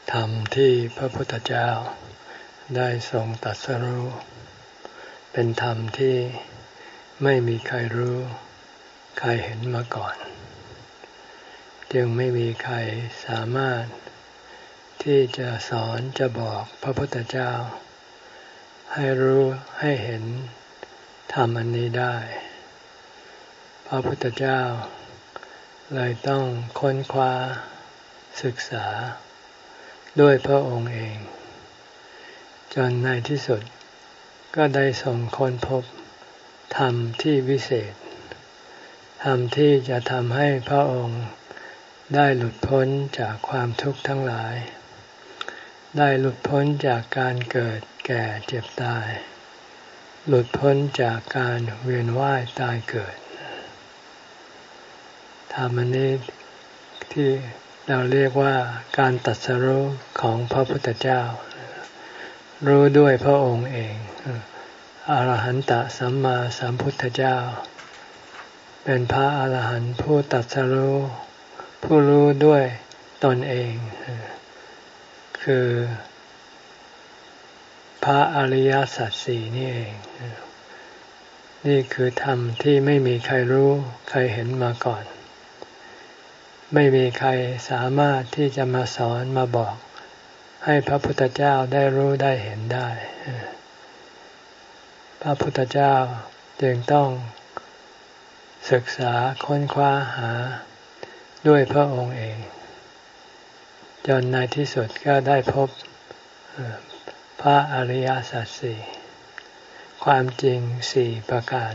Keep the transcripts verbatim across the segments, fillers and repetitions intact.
ธรรมที่พระพุทธเจ้าได้ทรงตรัสรู้เป็นธรรมที่ไม่มีใครรู้ใครเห็นมาก่อนจึงไม่มีใครสามารถที่จะสอนจะบอกพระพุทธเจ้าให้รู้ให้เห็นธรรมอันนี้ได้พระพุทธเจ้าเลยต้องค้นคว้าศึกษาด้วยพระองค์เองจนในที่สุดก็ได้ทรงค้นพบธรรมที่วิเศษธรรมที่จะทำให้พระองค์ได้หลุดพ้นจากความทุกข์ทั้งหลายได้หลุดพ้นจากการเกิดแก่เจ็บตายหลุดพ้นจากการเวียนว่ายตายเกิดธรรมนี้ที่เราเรียกว่าการตรัสรู้ของพระพุทธเจ้ารู้ด้วยพระองค์เองอรหันตสัมมาสัมพุทธเจ้าเป็นพระอรหันต์ผู้ตรัสรู้ผู้รู้ด้วยตนเองคือพระอริยสัจสี่นี่เองนี่คือธรรมที่ไม่มีใครรู้ใครเห็นมาก่อนไม่มีใครสามารถที่จะมาสอนมาบอกให้พระพุทธเจ้าได้รู้ได้เห็นได้พระพุทธเจ้าจึงต้องศึกษาค้นคว้าหาด้วยพระองค์เองจนในที่สุดก็ได้พบพระอริยสัจสี่ความจริงสี่ประการ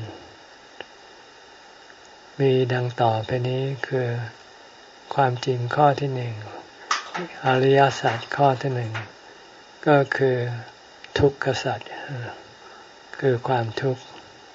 มีดังต่อไปนี้คือความจริงข้อที่หนึ่งอริยสัจข้อที่หนึ่งก็คือทุกขสัจคือความทุกข์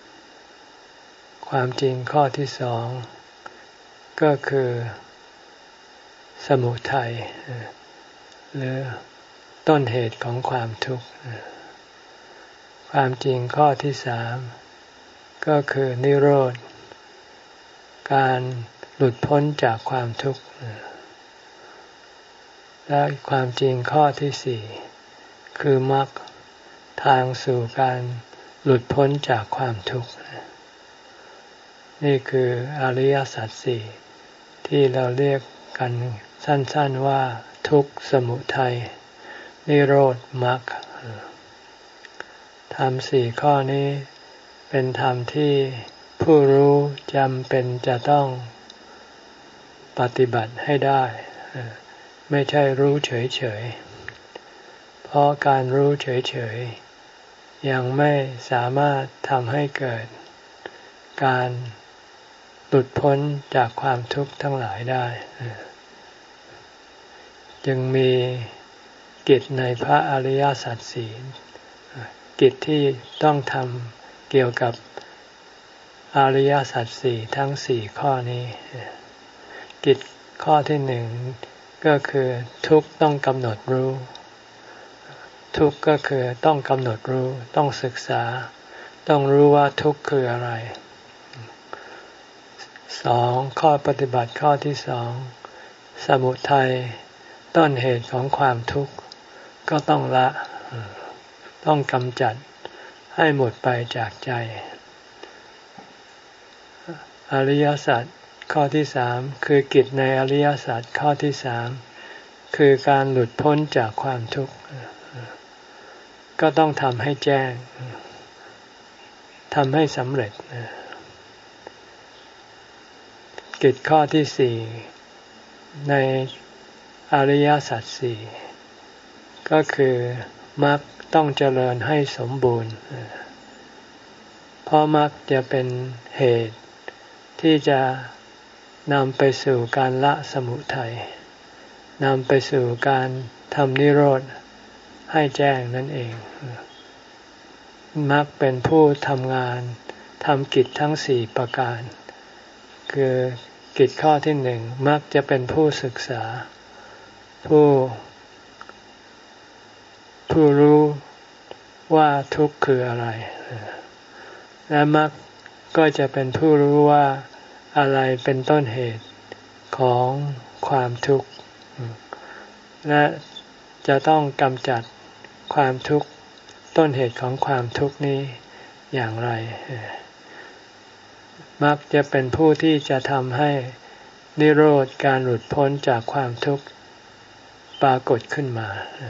ความจริงข้อที่สองก็คือสมุทัยหรือต้นเหตุของความทุกข์ความจริงข้อที่สามก็คือนิโรธการหลุดพ้นจากความทุกข์และความจริงข้อที่สี่คือมรรคทางสู่การหลุดพ้นจากความทุกข์นี่คืออริยสัจสี่ที่เราเรียกกันสั้นๆว่าทุกข์สมุทัยนิโรธมรรคธรรมสี่ข้อนี้เป็นธรรมที่ผู้รู้จำเป็นจะต้องปฏิบัติให้ได้ไม่ใช่รู้เฉยๆเพราะการรู้เฉยๆยังไม่สามารถทำให้เกิดการหลุดพ้นจากความทุกข์ทั้งหลายได้จึงมีกิจในพระอริยสัจสี่กิจที่ต้องทำเกี่ยวกับอริยสัจสี่ทั้งสี่ข้อนี้กิจข้อที่หนึ่งก็คือทุกข์ต้องกำหนดรู้ทุกข์ก็คือต้องกำหนดรู้ต้องศึกษาต้องรู้ว่าทุกข์คืออะไรสองข้อปฏิบัติข้อที่สองสมุทัยต้นเหตุของความทุกข์ก็ต้องละต้องกำจัดให้หมดไปจากใจอริยสัจข้อที่สามคือกิจในอริยสัจข้อที่สามคือการหลุดพ้นจากความทุกข์ก็ต้องทำให้แจ้งทำให้สำเร็จกิจข้อที่สี่ในอริยสัจสี่ก็คือมรรคต้องเจริญให้สมบูรณ์เพราะมรรคจะเป็นเหตุที่จะนำไปสู่การละสมุทัยนำไปสู่การทำนิโรธให้แจ้งนั่นเองมรรคเป็นผู้ทำงานทำกิจทั้งสี่ประการคือกิจข้อที่หนึ่งมรรคจะเป็นผู้ศึกษาผู้ผู้รู้ว่าทุกข์คืออะไรและมรรคก็จะเป็นผู้รู้ว่าอะไรเป็นต้นเหตุของความทุกข์และจะต้องกำจัดความทุกข์ต้นเหตุของความทุกข์นี้อย่างไรมักจะเป็นผู้ที่จะทำให้นิโรธการหลุดพ้นจากความทุกข์ปรากฏขึ้นมา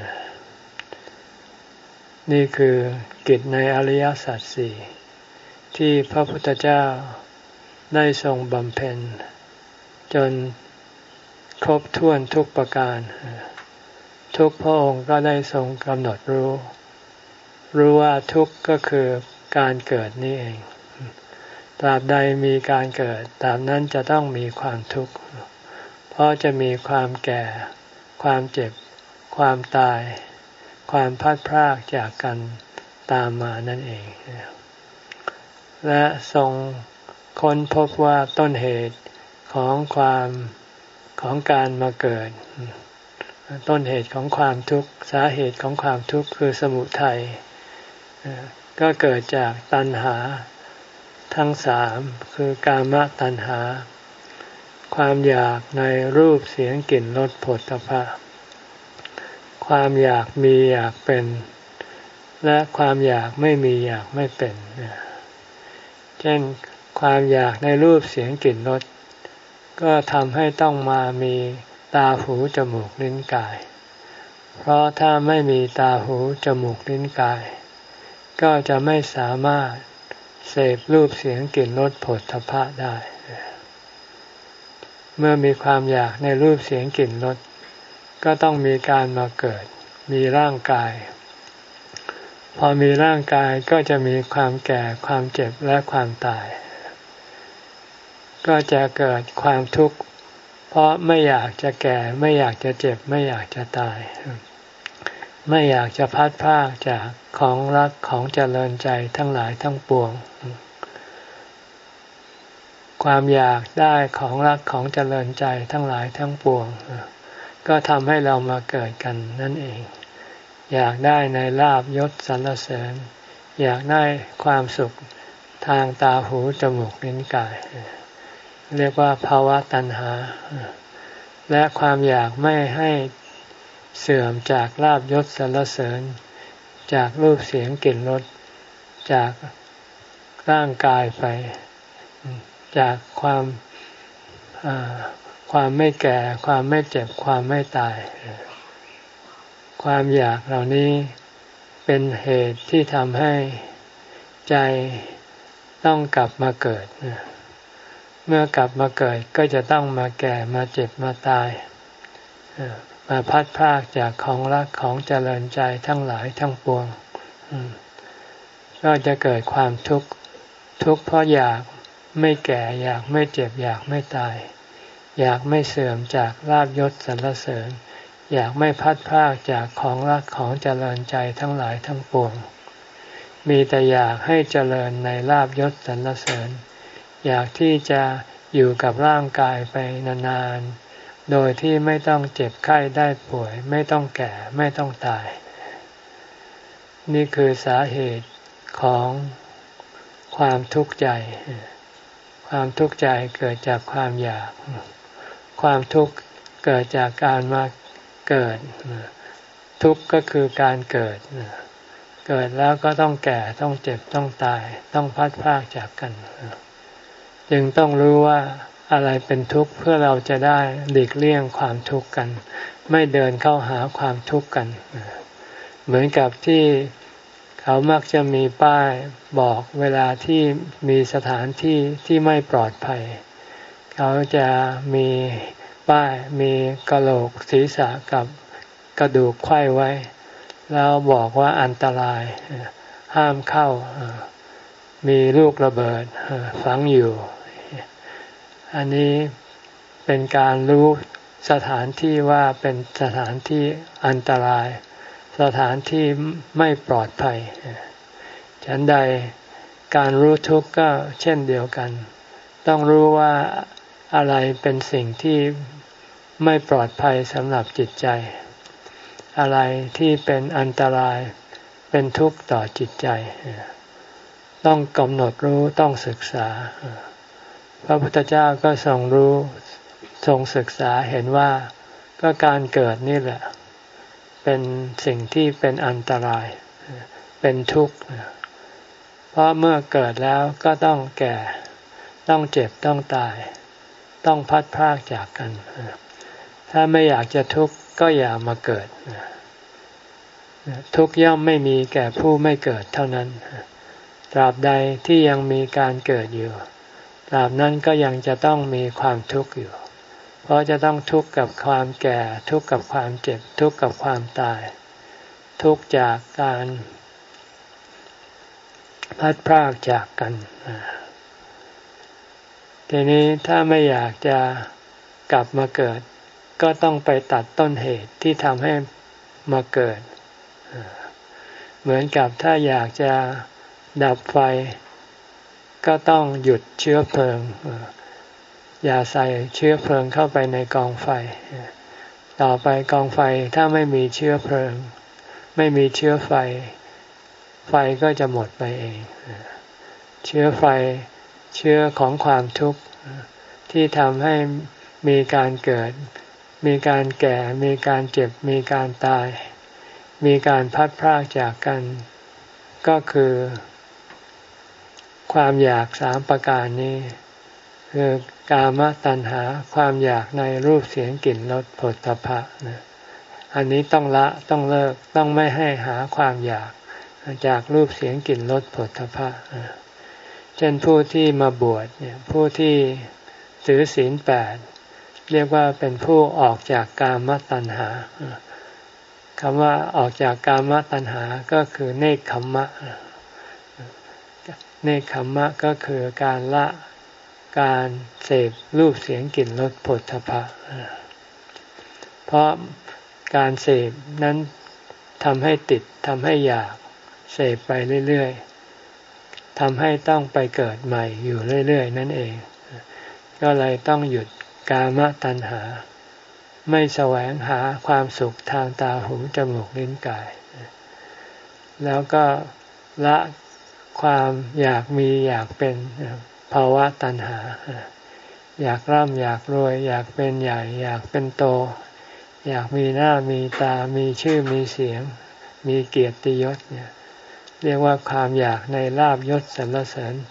นี่คือกิจในอริยสัจสี่ที่พระพุทธเจ้าได้ทรงบำเพ็ญจนครบถ้วนทุกประการทุกพระองค์ก็ได้ทรงกำหนดรู้รู้ว่าทุกข์ก็คือการเกิดนี่เองตราบใดมีการเกิดตราบนั้นจะต้องมีความทุกข์เพราะจะมีความแก่ความเจ็บความตายความพลัดพรากจากกันตามมานั่นเองและทรงค้นพบว่าต้นเหตุของความของการมาเกิดต้นเหตุของความทุกข์สาเหตุของความทุกข์คือสมุทัยก็เกิดจากตัณหาทั้งสามคือกามตัณหาความอยากในรูปเสียงกลิ่นรสผลตภะความอยากมีอยากเป็นและความอยากไม่มีอยากไม่เป็นเช่นความอยากในรูปเสียงกลิ่นรสก็ทำให้ต้องมามีตาหูจมูกลิ้นกายเพราะถ้าไม่มีตาหูจมูกลิ้นกายก็จะไม่สามารถเสพรูปเสียงกลิ่นรสผลทพะได้เมื่อมีความอยากในรูปเสียงกลิ่นรสก็ต้องมีการมาเกิดมีร่างกายพอมีร่างกายก็จะมีความแก่ความเจ็บและความตายก็จะเกิดความทุกข์เพราะไม่อยากจะแก่ไม่อยากจะเจ็บไม่อยากจะตายไม่อยากจะพัดพรากจากของรักของเจริญใจทั้งหลายทั้งปวงความอยากได้ของรักของเจริญใจทั้งหลายทั้งปวงก็ทำให้เรามาเกิดกันนั่นเองอยากได้ในลาภยศสรรเสริญอยากได้ความสุขทางตาหูจมูกลิ้นกายเรียกว่าภาวะตัณหาและความอยากไม่ให้เสื่อมจากลาภยศสรรเสริญจากรูปเสียงกลิ่นรสจากร่างกายไปจากความความไม่แก่ความไม่เจ็บความไม่ตายความอยากเหล่านี้เป็นเหตุที่ทำให้ใจต้องกลับมาเกิดเมื่อกลับมาเกิดก็จะต้องมาแก่มาเจ็บมาตายมาพัดพรากจากของรักของเจริญใจทั้งหลายทั้งปวงก็จะเกิดความทุกข์ทุกข์เพราะอยากไม่แก่อยากไม่เจ็บอยากไม่ตายอยากไม่เสื่อมจากลาภยศสรรเสริญอยากไม่พัดพรากจากของรักของเจริญใจทั้งหลายทั้งปวงมีแต่อยากให้เจริญในลาภยศสรรเสริญอยากที่จะอยู่กับร่างกายไปนานๆโดยที่ไม่ต้องเจ็บไข้ได้ป่วยไม่ต้องแก่ไม่ต้องตายนี่คือสาเหตุของความทุกข์ใจความทุกข์ใจเกิดจากความอยากความทุกข์เกิดจากการมาเกิดทุกข์ก็คือการเกิดเกิดแล้วก็ต้องแก่ต้องเจ็บต้องตายต้องพัดพรากจากกันจึงต้องรู้ว่าอะไรเป็นทุกข์เพื่อเราจะได้หลีกเลี่ยงความทุกข์กันไม่เดินเข้าหาความทุกข์กันเหมือนกับที่เขามักจะมีป้ายบอกเวลาที่มีสถานที่ที่ไม่ปลอดภัยเขาจะมีป้ายมีกะโหลกศีรษะกับกระดูกไขว้ไว้แล้วบอกว่าอันตรายห้ามเข้ามีลูกระเบิดฝังอยู่อันนี้เป็นการรู้สถานที่ว่าเป็นสถานที่อันตรายสถานที่ไม่ปลอดภัยฉันใดการรู้ทุกข์ก็เช่นเดียวกันต้องรู้ว่าอะไรเป็นสิ่งที่ไม่ปลอดภัยสำหรับจิตใจอะไรที่เป็นอันตรายเป็นทุกข์ต่อจิตใจต้องกำหนดรู้ต้องศึกษาพระพุทธเจ้าก็ทรงรู้ทรงศึกษาเห็นว่าก็การเกิดนี่แหละเป็นสิ่งที่เป็นอันตรายเป็นทุกข์เพราะเมื่อเกิดแล้วก็ต้องแก่ต้องเจ็บต้องตายต้องพัดพรากจากกันถ้าไม่อยากจะทุกข์ก็อย่ามาเกิดทุกข์ย่อมไม่มีแก่ผู้ไม่เกิดเท่านั้นตราบใดที่ยังมีการเกิดอยู่ตราบนั้นก็ยังจะต้องมีความทุกข์อยู่เพราะจะต้องทุกข์กับความแก่ทุกข์กับความเจ็บทุกข์กับความตายทุกข์จากการพัดพรากจากกันทีนี้ถ้าไม่อยากจะกลับมาเกิดก็ต้องไปตัดต้นเหตุที่ทำให้มาเกิดเหมือนกับถ้าอยากจะดับไฟก็ต้องหยุดเชื้อเพลิงอย่าใส่เชื้อเพลิงเข้าไปในกองไฟต่อไปกองไฟถ้าไม่มีเชื้อเพลิงไม่มีเชื้อไฟไฟก็จะหมดไปเองเชื้อไฟเชื้อของความทุกข์ที่ทำให้มีการเกิดมีการแก่มีการเจ็บมีการตายมีการพัดพรากจากกันก็คือความอยากสามประการนี้คือกามตัณหาความอยากในรูปเสียงกลิ่นรสผลตภะนะอันนี้ต้องละต้องเลิกต้องไม่ให้หาความอยากจากรูปเสียงกลิ่นรสผลตภะเช่นผู้ที่มาบวชเนี่ยผู้ที่ถือศีลแปดเรียกว่าเป็นผู้ออกจากกามตัณหาคำว่าออกจากกามตัณหาก็คือเนกขัมมะเนกขัมมะก็คือการละการเสพรูปเสียงกลิ่นรสโผฏฐัพพะเพราะการเสพนั้นทำให้ติดทำให้อยากเสพไปเรื่อยๆทำให้ต้องไปเกิดใหม่อยู่เรื่อยๆนั่นเองก็เลยต้องหยุดกามตัณหาไม่แสวงหาความสุขทางตาหูจมูกลิ้นกายแล้วก็ละความอยากมีอยากเป็นภาวะตัณหาอยากร่ำอยากรวยอยากเป็นใหญ่อยากเป็นโตอยากมีหน้ามีตามีชื่อมีเสียงมีเกียรติยศเนี่ยเรียกว่าความอยากในลาภยศสรรเสริญ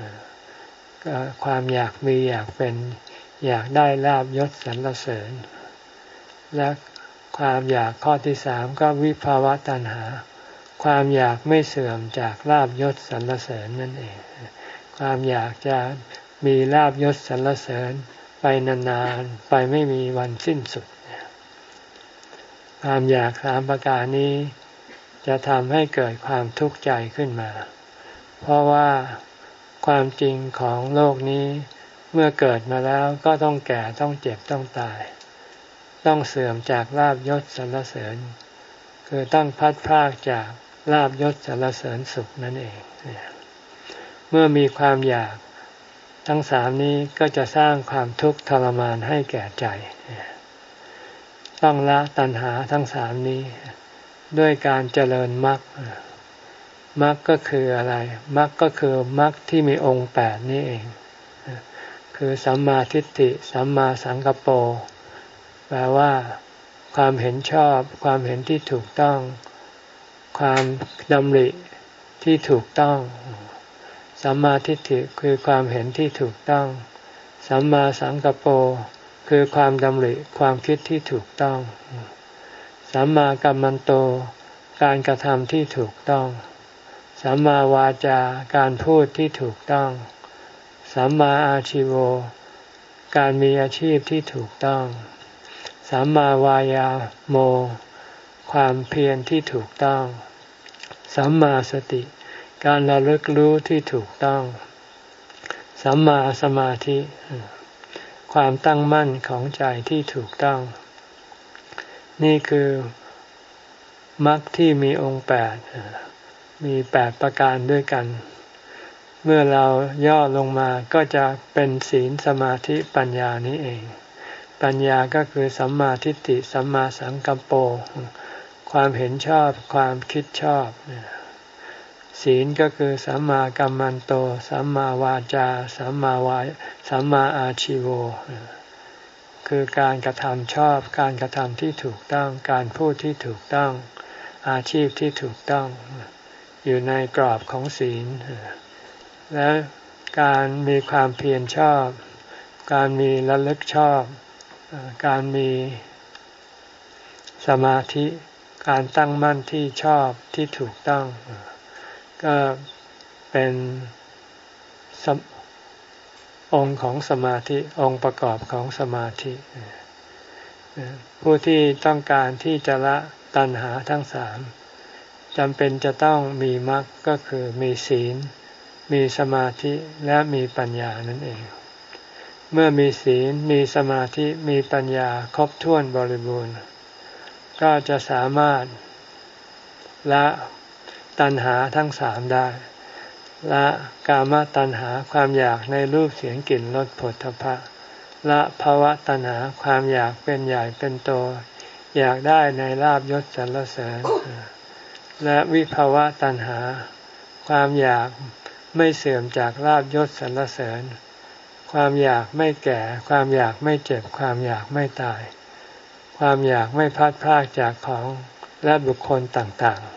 ความอยากมีอยากเป็นอยากได้ลาภยศสรรเสริญและความอยากข้อที่สามก็วิภาวะตัณหาความอยากไม่เสื่อมจากลาภยศสรรเสริญนั่นเองความอยากจะมีลาภยศสรรเสริญไปนานๆไปไม่มีวันสิ้นสุดความอยากสามประการนี้จะทำให้เกิดความทุกข์ใจขึ้นมาเพราะว่าความจริงของโลกนี้เมื่อเกิดมาแล้วก็ต้องแก่ต้องเจ็บต้องตายต้องเสื่อมจากลาภยศสรรเสริญคือต้องพัดพรากจากลาภยศสรรเสริญสุขนั่นเองเมื่อมีความอยากทั้งสามนี้ก็จะสร้างความทุกข์ทรมานให้แก่ใจต้องละตัณหาทั้งสามนี้ด้วยการเจริญมรรคมรรคก็คืออะไรมรรคก็คือมรรคที่มีองค์แปดนี้เองคือสัมมาทิฏฐิสัมมาสังกัปโปแปลว่าความเห็นชอบความเห็นที่ถูกต้องความดำริที่ถูกต้องสัมมาทิฏฐิคือความเห็นที่ถูกต้องสัมมาสังกัปโปคือความดำริความคิดที่ถูกต้องสัมมากัมมันโตการกระทำที่ถูกต้องสัมมาวาจาการพูดที่ถูกต้องสัมมาอาชีโวการมีอาชีพที่ถูกต้องสัมมาวายาโมความเพียรที่ถูกต้องสัมมาสติการระลึกรู้ที่ถูกต้องสัมมาสมาธิความตั้งมั่นของใจที่ถูกต้องนี่คือมรรคที่มีองค์แปดมีแปดประการด้วยกันเมื่อเราย่อลงมาก็จะเป็นศีลสมาธิปัญญานี้เองปัญญาก็คือสัมมาทิฏฐิสัมมาสังกัปโปความเห็นชอบความคิดชอบศีลก็คือสัมมากัมมันโตสัมมาวาจาสัมมาวาสัมมาอาชีโวคือการกระทำชอบการกระทำที่ถูกต้องการพูดที่ถูกต้องอาชีพที่ถูกต้องอยู่ในกรอบของศีลและการมีความเพียรชอบการมีระลึกชอบการมีสมาธิการตั้งมั่นที่ชอบที่ถูกต้องก็เป็นองค์ของสมาธิองค์ประกอบของสมาธิผู้ที่ต้องการที่จะละตัณหาทั้งสามจำเป็นจะต้องมีมรรคก็คือมีศีลมีสมาธิและมีปัญญานั่นเองเมื่อมีศีลมีสมาธิมีปัญญาครบถ้วนบริบูรณ์ก็จะสามารถละตัณหาทั้งสามได้ละกามตัณหาความอยากในรูปเสียงกลิ่นรสผลทพะละภวตัณหาความอยากเป็นใหญ่เป็นโตอยากได้ในลาภยศสรรเสริญและวิภวตัณหาความอยากไม่เสื่อมจากลาภยศสรรเสริญความอยากไม่แก่ความอยากไม่เจ็บความอยากไม่ตายความอยากไม่พลัดพรากจากของและบุคคลต่าง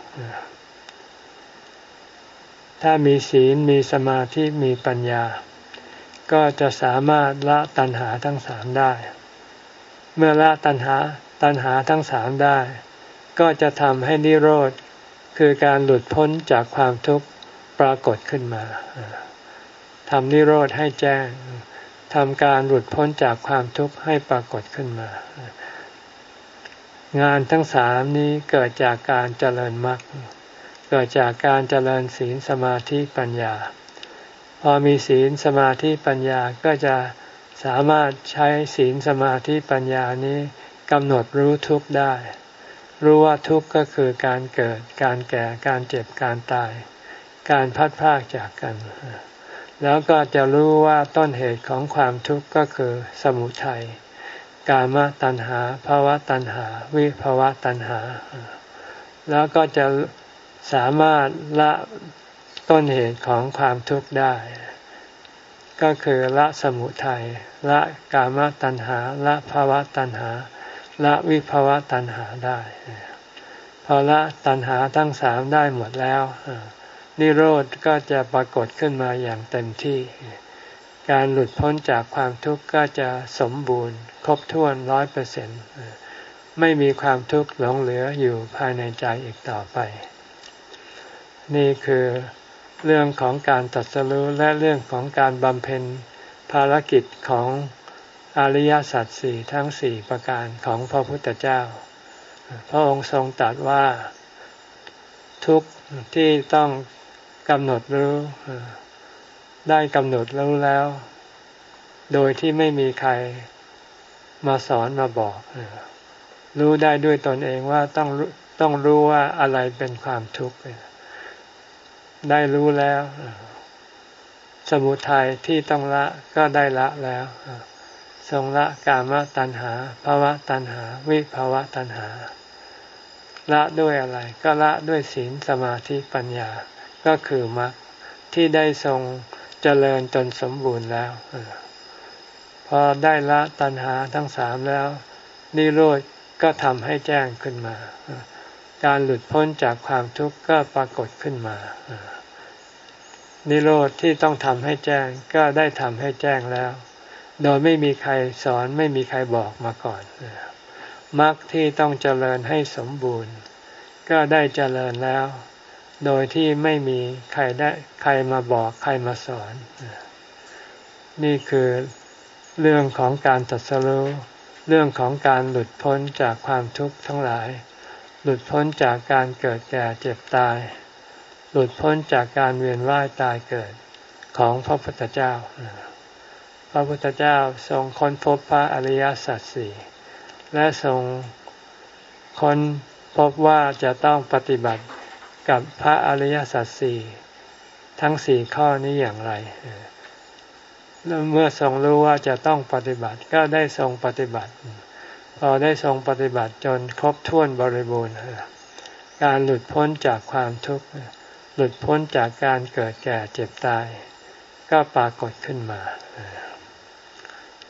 ๆถ้ามีศีลมีสมาธิมีปัญญาก็จะสามารถละตัณหาทั้งสามได้เมื่อละตัณหาตัณหาทั้งสามได้ก็จะทำให้นิโรธคือการหลุดพ้นจากความทุกข์ปรากฏขึ้นมาทำนิโรธให้แจ้งทำการหลุดพ้นจากความทุกข์ให้ปรากฏขึ้นมางานทั้งสามนี้เกิดจากการเจริญมรรคเกิดจากการเจริญศีลสมาธิปัญญาพอมีศีลสมาธิปัญญาก็จะสามารถใช้ศีลสมาธิปัญญานี้กำหนดรู้ทุกข์ได้รู้ว่าทุกข์ก็คือการเกิดการแก่การเจ็บการตายการพัดพรากจากกันแล้วก็จะรู้ว่าต้นเหตุของความทุกข์ก็คือสมุทัยกามตัณหาภวตัณหาวิภวตัณหาแล้วก็จะสามารถละต้นเหตุของความทุกข์ได้ก็คือละสมุทัยละกามตัณหาละภวตัณหาละวิภวตัณหาได้พอละตัณหาทั้งสามได้หมดแล้วนิโรธก็จะปรากฏขึ้นมาอย่างเต็มที่การหลุดพ้นจากความทุกข์ก็จะสมบูรณ์ครบถ้วนร้อยเปอร์เซ็นต์ไม่มีความทุกข์หลงเหลืออยู่ภายในใจอีกต่อไปนี่คือเรื่องของการตรัสรู้และเรื่องของการบำเพ็ญภารกิจของอริยสัจสี่ทั้งสี่ประการของพระพุทธเจ้าพระองค์ทรงตรัสว่าทุกข์ที่ต้องกำหนดรู้ได้กำหนดรู้แล้วโดยที่ไม่มีใครมาสอนมาบอกรู้ได้ด้วยตนเองว่าต้องต้องรู้ว่าอะไรเป็นความทุกข์ได้รู้แล้วสมุทัยที่ต้องละก็ได้ละแล้วทรงละกามตัณหาภวตัณหาวิภวตัณหาละด้วยอะไรก็ละด้วยศีลสมาธิปัญญาก็คือมรรคที่ได้ทรงเจริญจนสมบูรณ์แล้วพอได้ละตัณหาทั้งสามแล้วนิโรธก็ทำให้แจ้งขึ้นมาการหลุดพ้นจากความทุกข์ก็ปรากฏขึ้นมานิโรธที่ต้องทำให้แจ้งก็ได้ทำให้แจ้งแล้วโดยไม่มีใครสอนไม่มีใครบอกมาก่อนมรรคที่ต้องเจริญให้สมบูรณ์ก็ได้เจริญแล้วโดยที่ไม่มีใครได้ใครมาบอกใครมาสอนนี่คือเรื่องของการตรัสรู้เรื่องของการหลุดพ้นจากความทุกข์ทั้งหลายหลุดพ้นจากการเกิดแก่เจ็บตายหลุดพ้นจากการเวียนว่ายตายเกิดของพระพุทธเจ้าพระพุทธเจ้าทรงค้นพบพระอริยสัจสี่และทรงค้นพบว่าจะต้องปฏิบัติกับพระอริยสัจสี่ทั้งสี่ข้อนี้อย่างไรแล้วเมื่อทรงรู้ว่าจะต้องปฏิบัติก็ได้ทรงปฏิบัติพอได้ทรงปฏิบัติจนครบถ้วนบริบูรณ์การหลุดพ้นจากความทุกข์หลุดพ้นจากการเกิดแก่เจ็บตายก็ปรากฏขึ้นมา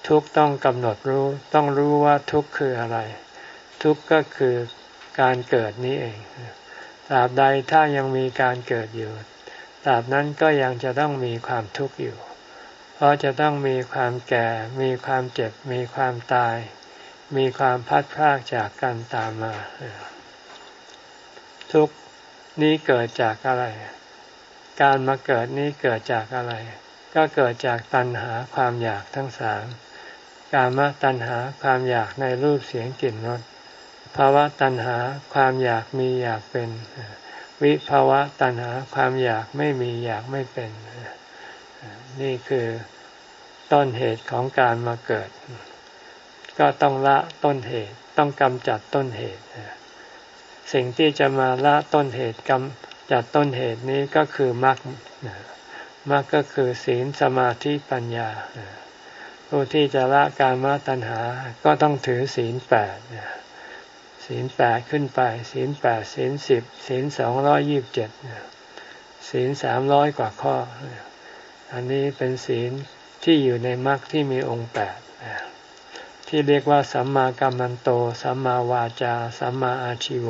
ทุกข์ต้องกำหนดรู้ต้องรู้ว่าทุกข์คืออะไรทุกข์ก็คือการเกิดนี้เองตราบใดถ้ายังมีการเกิดอยู่ตราบนั้นก็ยังจะต้องมีความทุกข์อยู่เพราะจะต้องมีความแก่มีความเจ็บมีความตายมีความพัดพรากจากกันตามมาทุกข์นี้เกิดจากอะไรการมาเกิดนี้เกิดจากอะไรก็เกิดจากตัณหาความอยากทั้งสามกามตัณหาความอยากในรูปเสียงกลิ่นรสภาวะตัณหาความอยากมีอยากเป็นวิภาวะตัณหาความอยากไม่มีอยากไม่เป็นนี่คือต้นเหตุของการมาเกิดก็ต้องละต้นเหตุต้องกำจัดต้นเหตุสิ่งที่จะมาละต้นเหตุกำจัดต้นเหตุนี้ก็คือมรรคมรรคก็คือศีลสมาธิปัญญาผู้ที่จะละกามตัณหาก็ต้องถือศีลแปดศีลแปดขึ้นไปศีลแปดศีลสิบศีลสองร้อยยี่สิบเจ็ดศีลสามร้อยกว่าข้ออันนี้เป็นศีลที่อยู่ในมรรคที่มีองค์แปดที่เรียกว่าสัมมากัมมันโตสัมมาวาจาสัมมาอาชิโว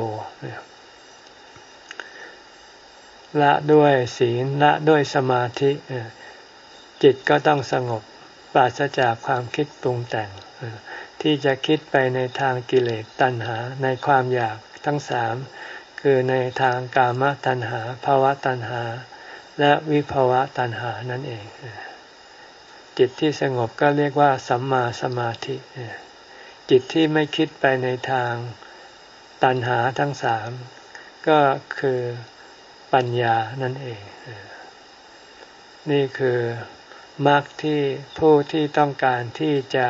ละด้วยศีลละด้วยสมาธิจิตก็ต้องสงบปราศจากความคิดปรุงแต่งที่จะคิดไปในทางกิเลสตัณหาในความอยากทั้งสามคือในทางกามตัณหาภวตัณหาและวิภวตัณหานั่นเองจิตที่สงบก็เรียกว่าสัมมาสมาธิจิตที่ไม่คิดไปในทางตัณหาทั้งสามก็คือปัญญานั่นเองนี่คือมรรคที่ผู้ที่ต้องการที่จะ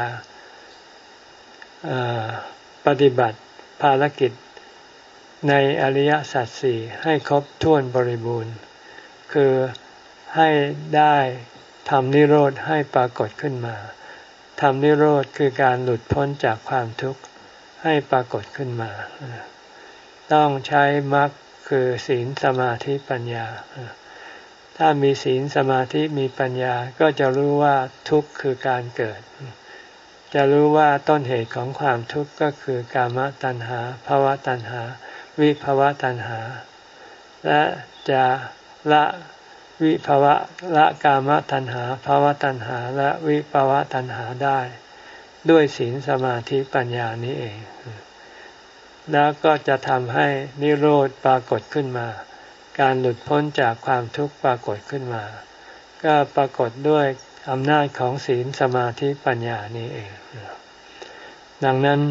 ปฏิบัติภารกิจในอริยสัจสี่ให้ครบถ้วนบริบูรณ์คือให้ได้ทำนิโรธให้ปรากฏขึ้นมาทำนิโรธคือการหลุดพ้นจากความทุกข์ให้ปรากฏขึ้นมาต้องใช้มรรคคือศีลสมาธิปัญญาถ้ามีศีลสมาธิมีปัญญาก็จะรู้ว่าทุกข์คือการเกิดจะรู้ว่าต้นเหตุของความทุกข์ก็คือกามตัณหาภวตัณหาวิภวตัณหาและจะละวิภวะละกามตัณหาภวตัณหาและวิภวตัณหาได้ด้วยศีลสมาธิปัญญานี้เองแล้วก็จะทำให้นิโรธปรากฏขึ้นมาการหลุดพ้นจากความทุกข์ปรากฏขึ้นมาก็ปรากฏด้วยอำนาจของศีลสมาธิปัญญานี้เองดังนั้น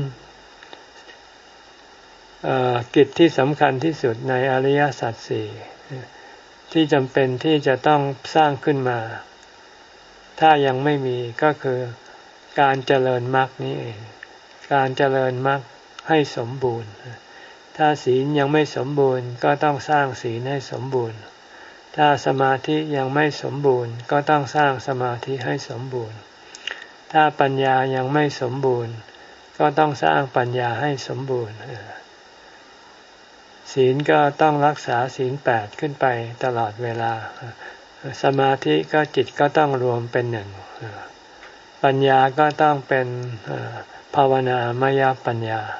กิจที่สำคัญที่สุดในอริยสัจสี่ที่จำเป็นที่จะต้องสร้างขึ้นมาถ้ายังไม่มีก็คือการเจริญมรรคนี้เองการเจริญมรรคให้สมบูรณ์ถ้าศีลยังไม่สมบูรณ์ก็ต้องสร้างศีลให้สมบูรณ์ถ้าสมาธิยังไม่สมบูรณ์ก็ต้องสร้างสมาธิให้สมบูรณ์ถ้าปัญญายังไม่สมบูรณ์ก็ต้องสร้างปัญญาให้สมบูรณ์ศีลก็ต้องรักษาศีลแปดขึ้นไปตลอดเวลาสมาธิก็จิตก็ต้องรวมเป็นหนึ่งปัญญาก็ต้องเป็นภาวนามยปัญญา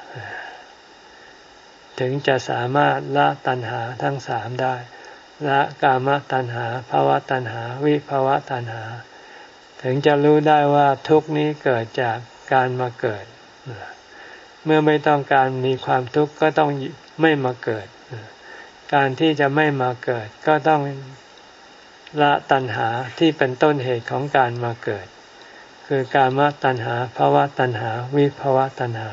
ถึงจะสามารถละตัณหาทั้งสามได้ละกามตัณหาภวตัณหาวิภวตัณหาถึงจะรู้ได้ว่าทุกข์นี้เกิดจากการมาเกิดเมื่อไม่ต้องการมีความทุกข์ก็ต้องไม่มาเกิดการที่จะไม่มาเกิดก็ต้องละตัณหาที่เป็นต้นเหตุของการมาเกิดคือกามตัณหาภวตัณหาวิภวตัณหา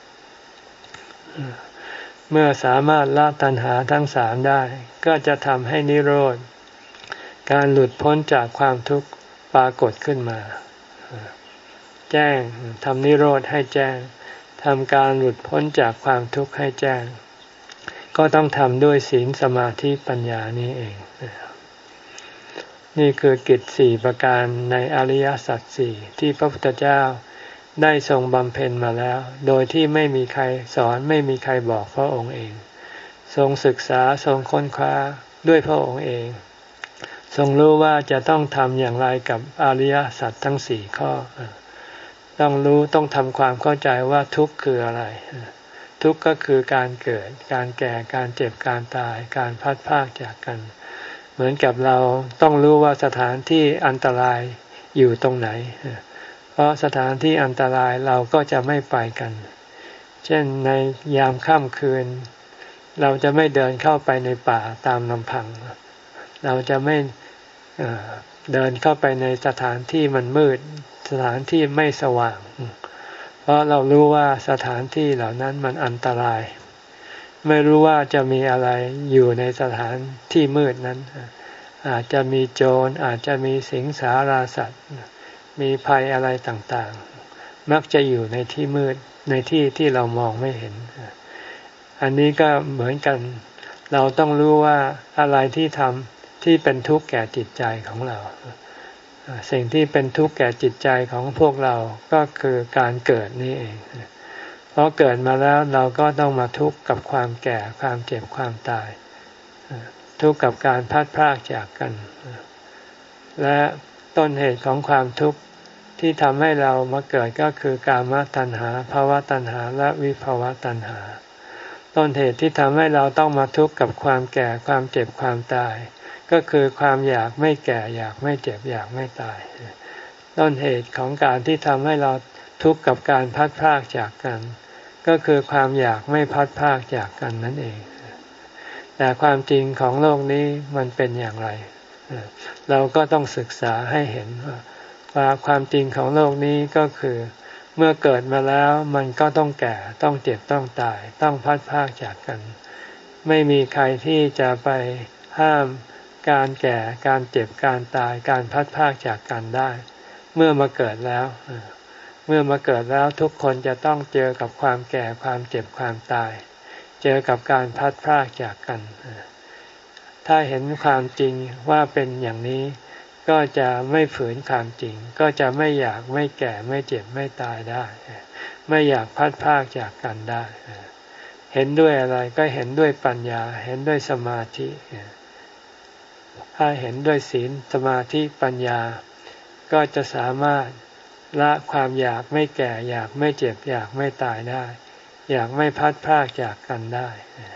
เมื่อสามารถละตัณหาทั้งสามได้ก็จะทำให้นิโรธการหลุดพ้นจากความทุกข์ปรากฏขึ้นมาแจ้งทำนิโรธให้แจ้งทำการหลุดพ้นจากความทุกข์ให้แจ้งก็ต้องทำด้วยศีลสมาธิปัญญานี้เองนี่คือกิจสี่ประการในอริยสัจสี่ที่พระพุทธเจ้าได้ทรงบำเพ็ญมาแล้วโดยที่ไม่มีใครสอนไม่มีใครบอกพระองค์เองทรงศึกษาทรงค้นคว้าด้วยพระองค์เองทรงรู้ว่าจะต้องทำอย่างไรกับอริยสัจทั้งสี่ข้อต้องรู้ต้องทำความเข้าใจว่าทุกข์คืออะไรทุกข์ก็คือการเกิดการแก่การเจ็บการตายการพลัดพรากจากกันเหมือนกับเราต้องรู้ว่าสถานที่อันตรายอยู่ตรงไหนเพราะสถานที่อันตรายเราก็จะไม่ไปกันเช่นในยามค่ำคืนเราจะไม่เดินเข้าไปในป่าตามลำพังเราจะไม่เดินเข้าไปในสถานที่มันมืดสถานที่ไม่สว่างเพราะเรารู้ว่าสถานที่เหล่านั้นมันอันตรายไม่รู้ว่าจะมีอะไรอยู่ในสถานที่มืดนั้นอาจจะมีโจรอาจจะมีสิงสาราสัตว์มีภัยอะไรต่างๆมักจะอยู่ในที่มืดในที่ที่เรามองไม่เห็นอันนี้ก็เหมือนกันเราต้องรู้ว่าอะไรที่ทำที่เป็นทุกข์แก่จิตใจของเราสิ่งที่เป็นทุกข์แก่จิตใจของพวกเราก็คือการเกิดนี่เองเพราะเกิดมาแล้วเราก็ต้องมาทุกข์กับความแก่ความเจ็บความตายทุกข์กับการพลัดพรากจากกันและต้นเหตุของความทุกข์ที่ทำให้เรามาเกิดก็คือกามตัณหาภวตัณหาและวิภวตัณหาต้นเหตุที่ทำให้เราต้องมาทุกข์กับความแก่ความเจ็บความตายก็คือความอยากไม่แก่อยากไม่เจ็บอยากไม่ตายต้นเหตุของการที่ทำให้เราทุกข์กับการพลัดพรากจากกันก็คือความอยากไม่พลัดพรากจากกันนั่นเองแต่ความจริงของโลกนี้มันเป็นอย่างไรเราก็ต้องศึกษาให้เห็นว่าความจริงของโลกนี้ก็คือเมื่อเกิดมาแล้วมันก็ต้องแก่ต้องเจ็บต้องตายต้องพลัดพรากจากกันไม่มีใครที่จะไปห้ามการแก่การเจ็บการตายการพลัดพรากจากกันได้เมื่อมาเกิดแล้วเมื่อมาเกิดแล้วทุกคนจะต้องเจอกับความแก่ความเจ็บความตายเจอกับการพลัดพรากจากกันถ้าเห็นความจริงว่าเป็นอย่างนี้ก็จะไม่ฝืนความจริงก็จะไม่อยากไม่แก่ไม่เจ็บไม่ตายได้ไม่อยากพลัดพรากจากกันได้เห็นด้วยอะไรก็เห็นด้วยปัญญาเห็นด้วยสมาธิถ้าเห็นด้วยศีลสมาธิปัญญาก็จะสามารถละความอยากไม่แก่อยากไม่เจ็บอยากไม่ตายได้อยากไม่พลัดพรากจากกันได้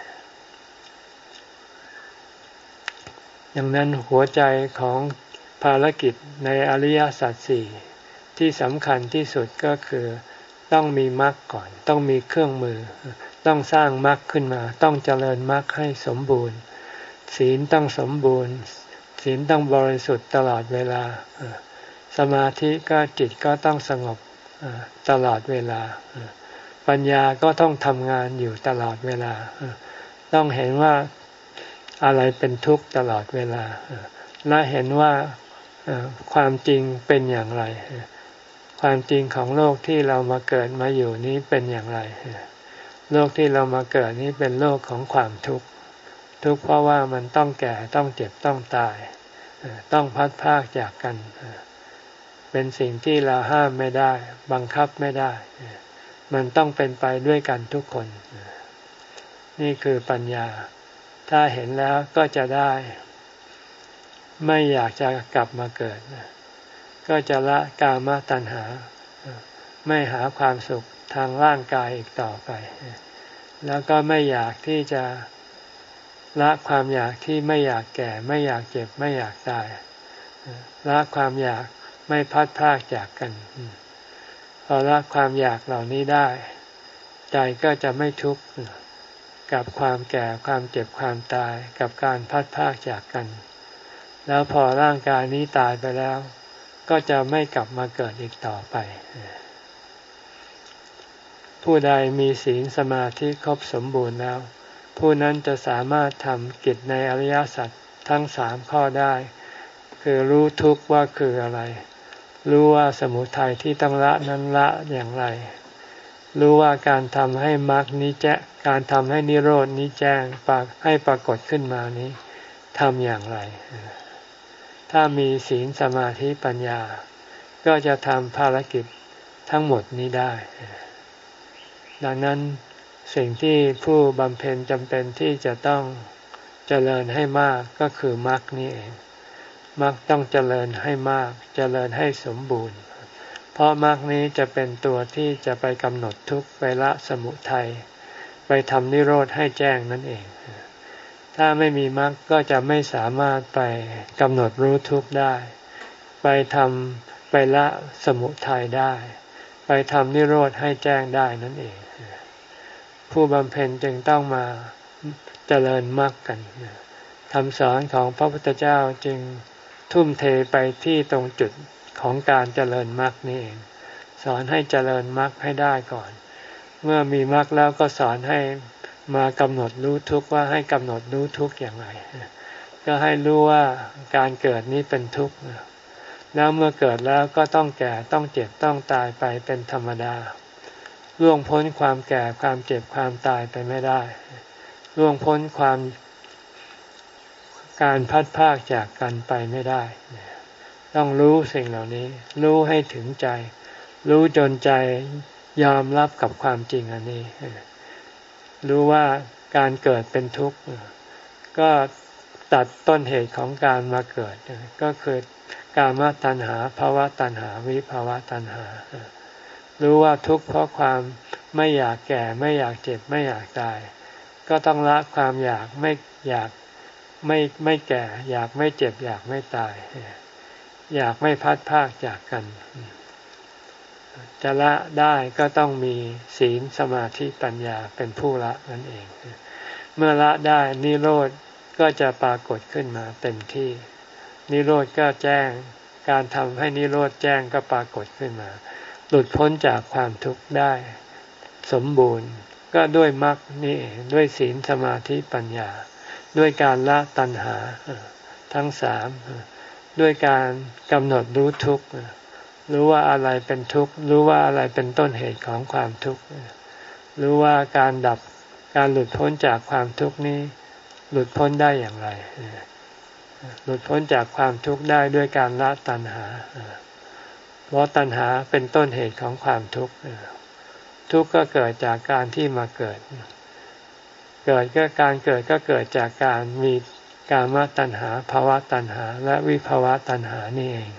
ดังนั้นหัวใจของภารกิจในอริยสัจสี่ที่สำคัญที่สุดก็คือต้องมีมรรคก่อนต้องมีเครื่องมือต้องสร้างมรรคขึ้นมาต้องเจริญมรรคให้สมบูรณ์ศีลต้องสมบูรณ์ศีลต้องบริสุทธิ์ตลอดเวลาสมาธิก็จิตก็ต้องสงบตลอดเวลาปัญญาก็ต้องทำงานอยู่ตลอดเวลาต้องเห็นว่าอะไรเป็นทุกข์ตลอดเวลาและเห็นว่าความจริงเป็นอย่างไรความจริงของโลกที่เรามาเกิดมาอยู่นี้เป็นอย่างไรโลกที่เรามาเกิดนี้เป็นโลกของความทุกข์ทุกข์เพราะว่ามันต้องแก่ต้องเจ็บต้องตายต้องพลัดพรากจากกันเป็นสิ่งที่เราห้ามไม่ได้บังคับไม่ได้มันต้องเป็นไปด้วยกันทุกคนนี่คือปัญญาถ้าเห็นแล้วก็จะได้ไม่อยากจะกลับมาเกิดก็จะละกามตัณหาไม่หาความสุขทางร่างกายอีกต่อไปแล้วก็ไม่อยากที่จะละความอยากที่ไม่อยากแก่ไม่อยากเจ็บไม่อยากตายละความอยากไม่พลัดพรากจากกันพอละความอยากเหล่านี้ได้ใจก็จะไม่ทุกข์กับความแก่ความเจ็บความตายกับการพลัดพรากจากกันแล้วพอร่างกายนี้ตายไปแล้วก็จะไม่กลับมาเกิดอีกต่อไปผู้ใดมีศีลสมาธิครบสมบูรณ์แล้วผู้นั้นจะสามารถทำกิจในอริยสัจทั้งสามข้อได้คือรู้ทุกข์ว่าคืออะไรรู้ว่าสมุทัยที่ต้องละนั้นละอย่างไรรู้ว่าการทำให้มรรคนี้แจ้งการทำให้นิโรธนี้แจ้งปากให้ปรากฏขึ้นมานี้ทำอย่างไรถ้ามีศีลสมาธิปัญญาก็จะทำภารกิจทั้งหมดนี้ได้ดังนั้นสิ่งที่ผู้บำเพ็ญจำเป็นที่จะต้องเจริญให้มากก็คือมรรคนี้เองมรรคต้องเจริญให้มากเจริญให้สมบูรณ์เพราะมรรคนี้จะเป็นตัวที่จะไปกำหนดทุกข์ไปละสมุทัยไปทำนิโรธให้แจ้งนั่นเองถ้าไม่มีมรรคก็จะไม่สามารถไปกำหนดรู้ทุกข์ได้ไปทำไปละสมุทัยได้ไปทำนิโรธให้แจ้งได้นั่นเองผู้บำเพ็ญจึงต้องมาเจริญมรรคกันคำสอนของพระพุทธเจ้าจึงทุ่มเทไปที่ตรงจุดของการเจริญมรรคนี่เองสอนให้เจริญมรรคให้ได้ก่อนเมื่อมีมรรคแล้วก็สอนให้มากำหนดรู้ทุกข์ว่าให้กำหนดรู้ทุกข์อย่างไรก็ให้รู้ว่าการเกิดนี้เป็นทุกข์แล้วเมื่อเกิดแล้วก็ต้องแก่ต้องเจ็บต้องตายไปเป็นธรรมดาล่วงพ้นความแก่ความเจ็บความตายไปไม่ได้ล่วงพ้นความการพัดพรากจากกันไปไม่ได้ต้องรู้สิ่งเหล่านี้รู้ให้ถึงใจรู้จนใจยอมรับกับความจริงอันนี้รู้ว่าการเกิดเป็นทุกข์ก็ตัดต้นเหตุของการมาเกิดก็คือกามตัณหาภวตัณหาวิภวตัณหารู้ว่าทุกข์เพราะความไม่อยากแก่ไม่อยากเจ็บไม่อยากตายก็ต้องละความอยากไม่อยากไม่ไม่แก่อยากไม่เจ็บอยากไม่ตายอยากไม่พัดพรากจากกันจะละได้ก็ต้องมีศีลสมาธิปัญญาเป็นผู้ละนั่นเองเมื่อละได้นิโรธก็จะปรากฏขึ้นมาเต็มที่นิโรธก็แจ้งการทำให้นิโรธแจ้งก็ปรากฏขึ้นมาหลุดพ้นจากความทุกข์ได้สมบูรณ์ก็ด้วยมรรคนี่ด้วยศีลสมาธิปัญญาด้วยการละตัณหาทั้งสามด้วยการกำหนดรู้ทุกข์รู้ว่าอะไรเป็นทุกข์รู้ว่าอะไรเป็นต้นเหตุของความทุกข์รู้ว่าการดับการหลุดพ้นจากความทุกข์นี้หลุดพ้นได้อย่างไรหลุดพ้นจากความทุกข์ได้ด้วยการละตัณหาเพราะตัณหาเป็นต้นเหตุของความทุกข์ทุกข์ก็เกิดจากการที่มาเกิดเกิดก็การเกิดก็เกิดจากการมีกามตัณหาภวตัณหาและวิภวตัณหานี่เอง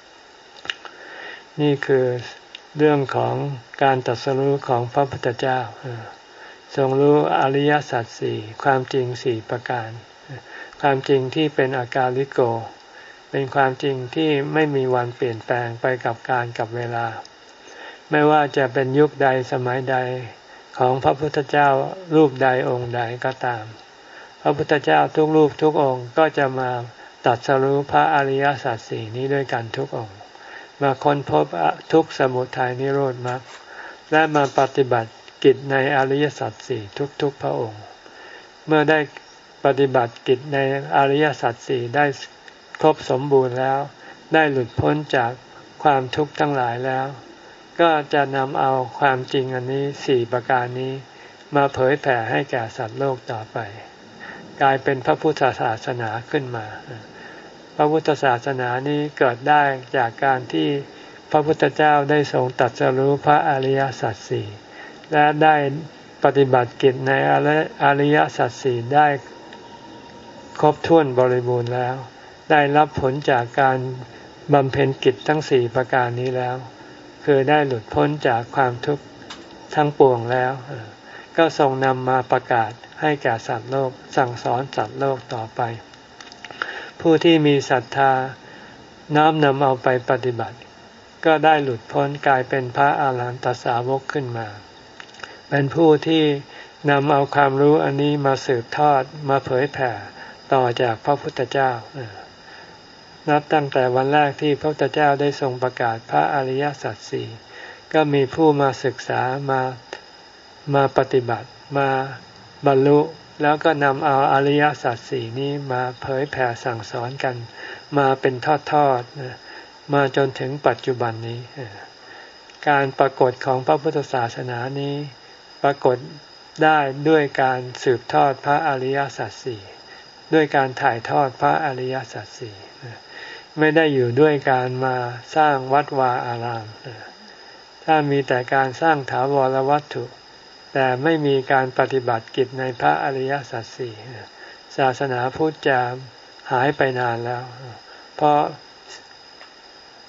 นี่คือเรื่องของการตรัสรู้ของพระพุทธเจ้าทรงรู้อริยสัจสี่ความจริงสี่ประการความจริงที่เป็นอากาลิโกเป็นความจริงที่ไม่มีวันเปลี่ยนแปลงไปกับการกับเวลาไม่ว่าจะเป็นยุคใดสมัยใดของพระพุทธเจ้ารูปใดองค์ใดก็ตามพระพุทธเจ้าทุกรูปทุกองค์ก็จะมาตรัสรู้พระอริยสัจสี่นี้ด้วยกันทุกองค์มาค้นพบทุกสมุทัยนิโรธมรรคและมาปฏิบัติกิจในอริยสัจสี่ทุกๆพระองค์เมื่อได้ปฏิบัติกิจในอริยสัจสี่ได้ครบสมบูรณ์แล้วได้หลุดพ้นจากความทุกข์ทั้งหลายแล้วก็จะนำเอาความจริงอันนี้สี่ประการนี้มาเผยแผ่ให้แก่สัตว์โลกต่อไปกลายเป็นพระพุทธศาสนาขึ้นมาพระพุทธศาสนานี้เกิดได้จากการที่พระพุทธเจ้าได้ทรงตรัสรู้พระอริยสัจสี่และได้ปฏิบัติกิจในอริยสัจสี่ได้ครบถ้วนบริบูรณ์แล้วได้รับผลจากการบำเพ็ญกิจทั้งสี่ประการนี้แล้วคือได้หลุดพ้นจากความทุกข์ทั้งปวงแล้วก็ทรงนำมาประกาศให้แก่สัตว์โลกสั่งสอนสัตว์โลกต่อไปผู้ที่มีศรัทธาน้อมนำเอาไปปฏิบัติก็ได้หลุดพ้นกลายเป็นพระอาหารหันตสาวกขึ้นมาเป็นผู้ที่นำเอาความรู้อันนี้มาสืบทอดมาเผยแผ่ต่อจากพระพุทธเจ้านับตั้งแต่วันแรกที่พระพุทธเจ้าได้ทรงประกาศพระอริยสัจสี่ก็มีผู้มาศึกษามามาปฏิบัติมาบรรลุแล้วก็นำเอาอริยสัจสี่นี้มาเผยแผ่สั่งสอนกันมาเป็นทอดๆมาจนถึงปัจจุบันนี้การปรากฏของพระพุทธศาสนานี้ปรากฏได้ด้วยการสืบทอดพระอริยสัจสี่ด้วยการถ่ายทอดพระอริยสัจสี่ไม่ได้อยู่ด้วยการมาสร้างวัดวาอารามถ้ามีแต่การสร้างถาวรวัตถุแต่ไม่มีการปฏิบัติกิจในพระอริยสัจสี่ศาสนาพุทธจะหายไปนานแล้วเพราะ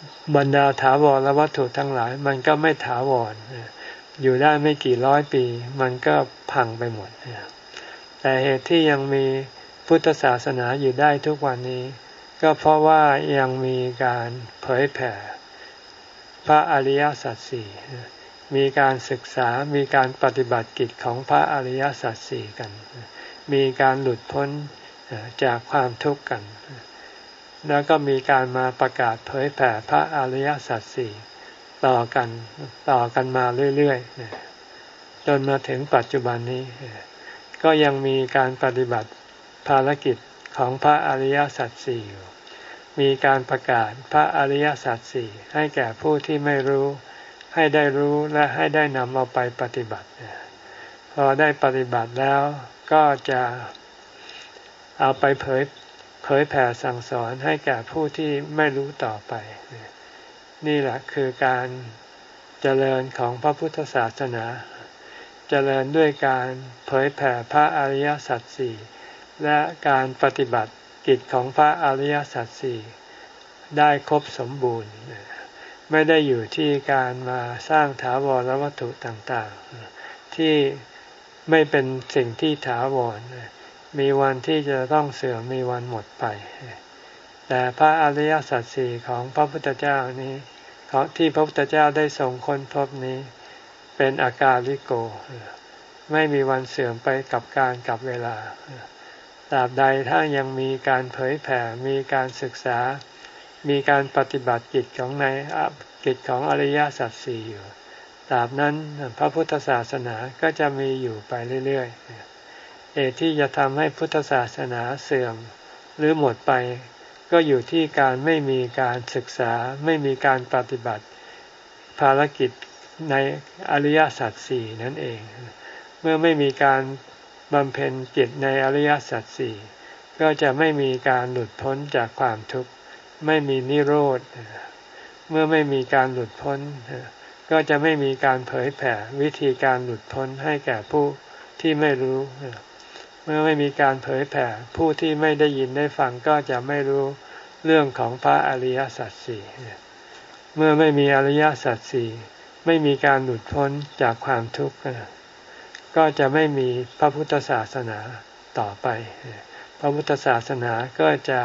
บรรดาถาวรวัตถุทั้งหลายมันก็ไม่ถาวรอยู่ได้ไม่กี่ร้อยปีมันก็พังไปหมดแต่เหตุที่ยังมีพุทธศาสนาอยู่ได้ทุกวันนี้ก็เพราะว่ายังมีการเผยแผ่พระอริยสัจสี่มีการศึกษามีการปฏิบัติกิจของพระอริยสัจสี่กันมีการหลุดพ้นจากความทุกข์กันแล้วก็มีการมาประกาศเผยแผ่พระอริยสัจสี่ต่อกันต่อกันมาเรื่อยๆจนมาถึงปัจจุบันนี้ก็ยังมีการปฏิบัติภารกิจของพระอริยสัจสี่อยู่มีการประกาศพระอริยสัจสี่ให้แก่ผู้ที่ไม่รู้ให้ได้รู้และให้ได้นำเอาไปปฏิบัติพอได้ปฏิบัติแล้วก็จะเอาไปเผยเผยแผ่สั่งสอนให้แก่ผู้ที่ไม่รู้ต่อไปนี่แหละคือการเจริญของพระพุทธศาสนาเจริญด้วยการเผยแผ่พระอริยสัจสี่และการปฏิบัติกิจของพระอริยสัจสี่ได้ครบสมบูรณ์ไม่ได้อยู่ที่การมาสร้างถาวรวัตถุต่างๆที่ไม่เป็นสิ่งที่ถาวรมีวันที่จะต้องเสื่อมมีวันหมดไปแต่พระอริยสัจสี่ของพระพุทธเจ้านี้ของที่พระพุทธเจ้าได้ทรงค้นพบนี้เป็นอากาลิโกไม่มีวันเสื่อมไปกับการกับเวลาตราบใดถ้ายังมีการเผยแผ่มีการศึกษามีการปฏิบัติกิจของในกิจของอริยสัจสี่อยู่ตราบนั้นพระพุทธศาสนาก็จะมีอยู่ไปเรื่อยๆเหตุที่จะทำให้พุทธศาสนาเสื่อมหรือหมดไปก็อยู่ที่การไม่มีการศึกษาไม่มีการปฏิบัติภารกิจในอริยสัจสี่นั่นเองเมื่อไม่มีการบำเพ็ญกิจในอริยสัจสี่ก็จะไม่มีการหลุดพ้นจากความทุกข์ไม่มีนิโรธเมื่อไม่มีการหลุดพ้นก็จะไม่มีการเผยแผ่วิธีการหลุดพ้นให้แก่ผู้ที่ไม่รู้เมื่อไม่มีการเผยแผ่ผู้ที่ไม่ได้ยินได้ฟังก็จะไม่รู้เรื่องของพระอริยสัจสี่เมื่อไม่มีอริยสัจสี่ไม่มีการหลุดพ้นจากความทุกข์ก็จะไม่มีพระพุทธศาสนาต่อไปพระพุทธศาสนาก็จะ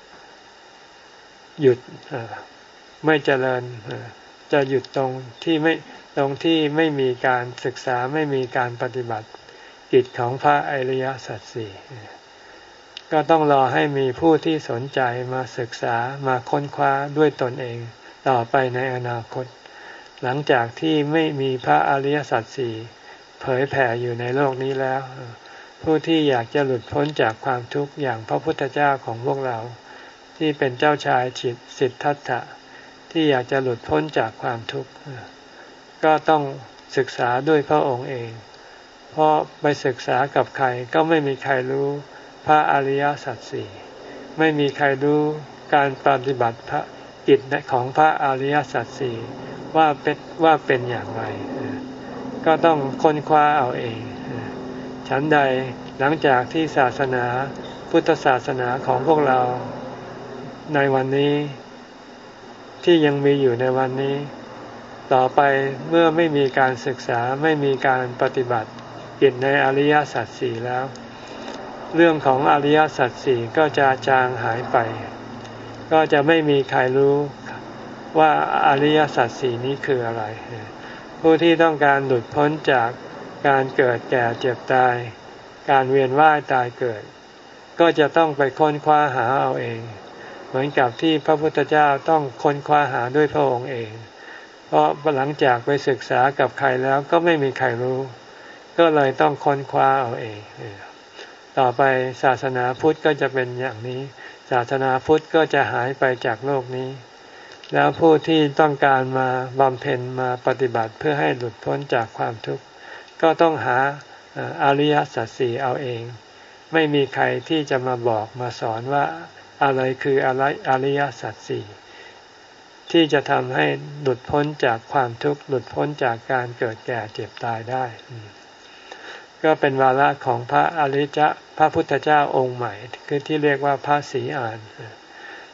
หยุดไม่เจริญจะหยุดตรงที่ไม่ตรงที่ไม่มีการศึกษาไม่มีการปฏิบัติกิจของพระอริยสัจสี่ก็ต้องรอให้มีผู้ที่สนใจมาศึกษามาค้นคว้าด้วยตนเองต่อไปในอนาคตหลังจากที่ไม่มีพระอริยสัจสี่เผยแผ่อยู่ในโลกนี้แล้วผู้ที่อยากจะหลุดพ้นจากความทุกข์อย่างพระพุทธเจ้าของพวกเราที่เป็นเจ้าชายสิทธัตถะที่อยากจะหลุดพ้นจากความทุกข์ก็ต้องศึกษาด้วยพระองค์เองเพราะไปศึกษากับใครก็ไม่มีใครรู้พระอริยสัจสี่ไม่มีใครรู้การปฏิบัติพระกิจของพระอริยสัจสี่ว่าเป็นว่าเป็นอย่างไรก็ต้องค้นคว้าเอาเองฉันใดหลังจากที่ศาสนาพุทธศาสนาของพวกเราในวันนี้ที่ยังมีอยู่ในวันนี้ต่อไปเมื่อไม่มีการศึกษาไม่มีการปฏิบัติกิจในอริยสัจสี่แล้วเรื่องของอริยสัจสี่ก็จะจางหายไปก็จะไม่มีใครรู้ว่าอริยสัจสี่นี้คืออะไรผู้ที่ต้องการหลุดพ้นจากการเกิดแก่เจ็บตายการเวียนว่ายตายเกิดก็จะต้องไปค้นคว้าหาเอาเองเหมือนกับที่พระพุทธเจ้าต้องค้นคว้าหาด้วยพระองค์เองเพราะหลังจากไปศึกษากับใครแล้วก็ไม่มีใครรู้ก็เลยต้องค้นคว้าเอาเองต่อไปศาสนาพุทธก็จะเป็นอย่างนี้ศาสนาพุทธก็จะหายไปจากโลกนี้แล้วผู้ที่ต้องการมาบำเพ็ญมาปฏิบัติเพื่อให้หลุดพ้นจากความทุกข์ก็ต้องหาอริยสัจสี่เอาเองไม่มีใครที่จะมาบอกมาสอนว่าอะไรคืออะไรอริยสัจสี่ที่จะทำให้หลุดพ้นจากความทุกข์หลุดพ้นจากการเกิดแก่เจ็บตายได้ก็เป็นวาระของพระอริยะพระพุทธเจ้าองค์ใหม่คือที่เรียกว่าพระศรีอาน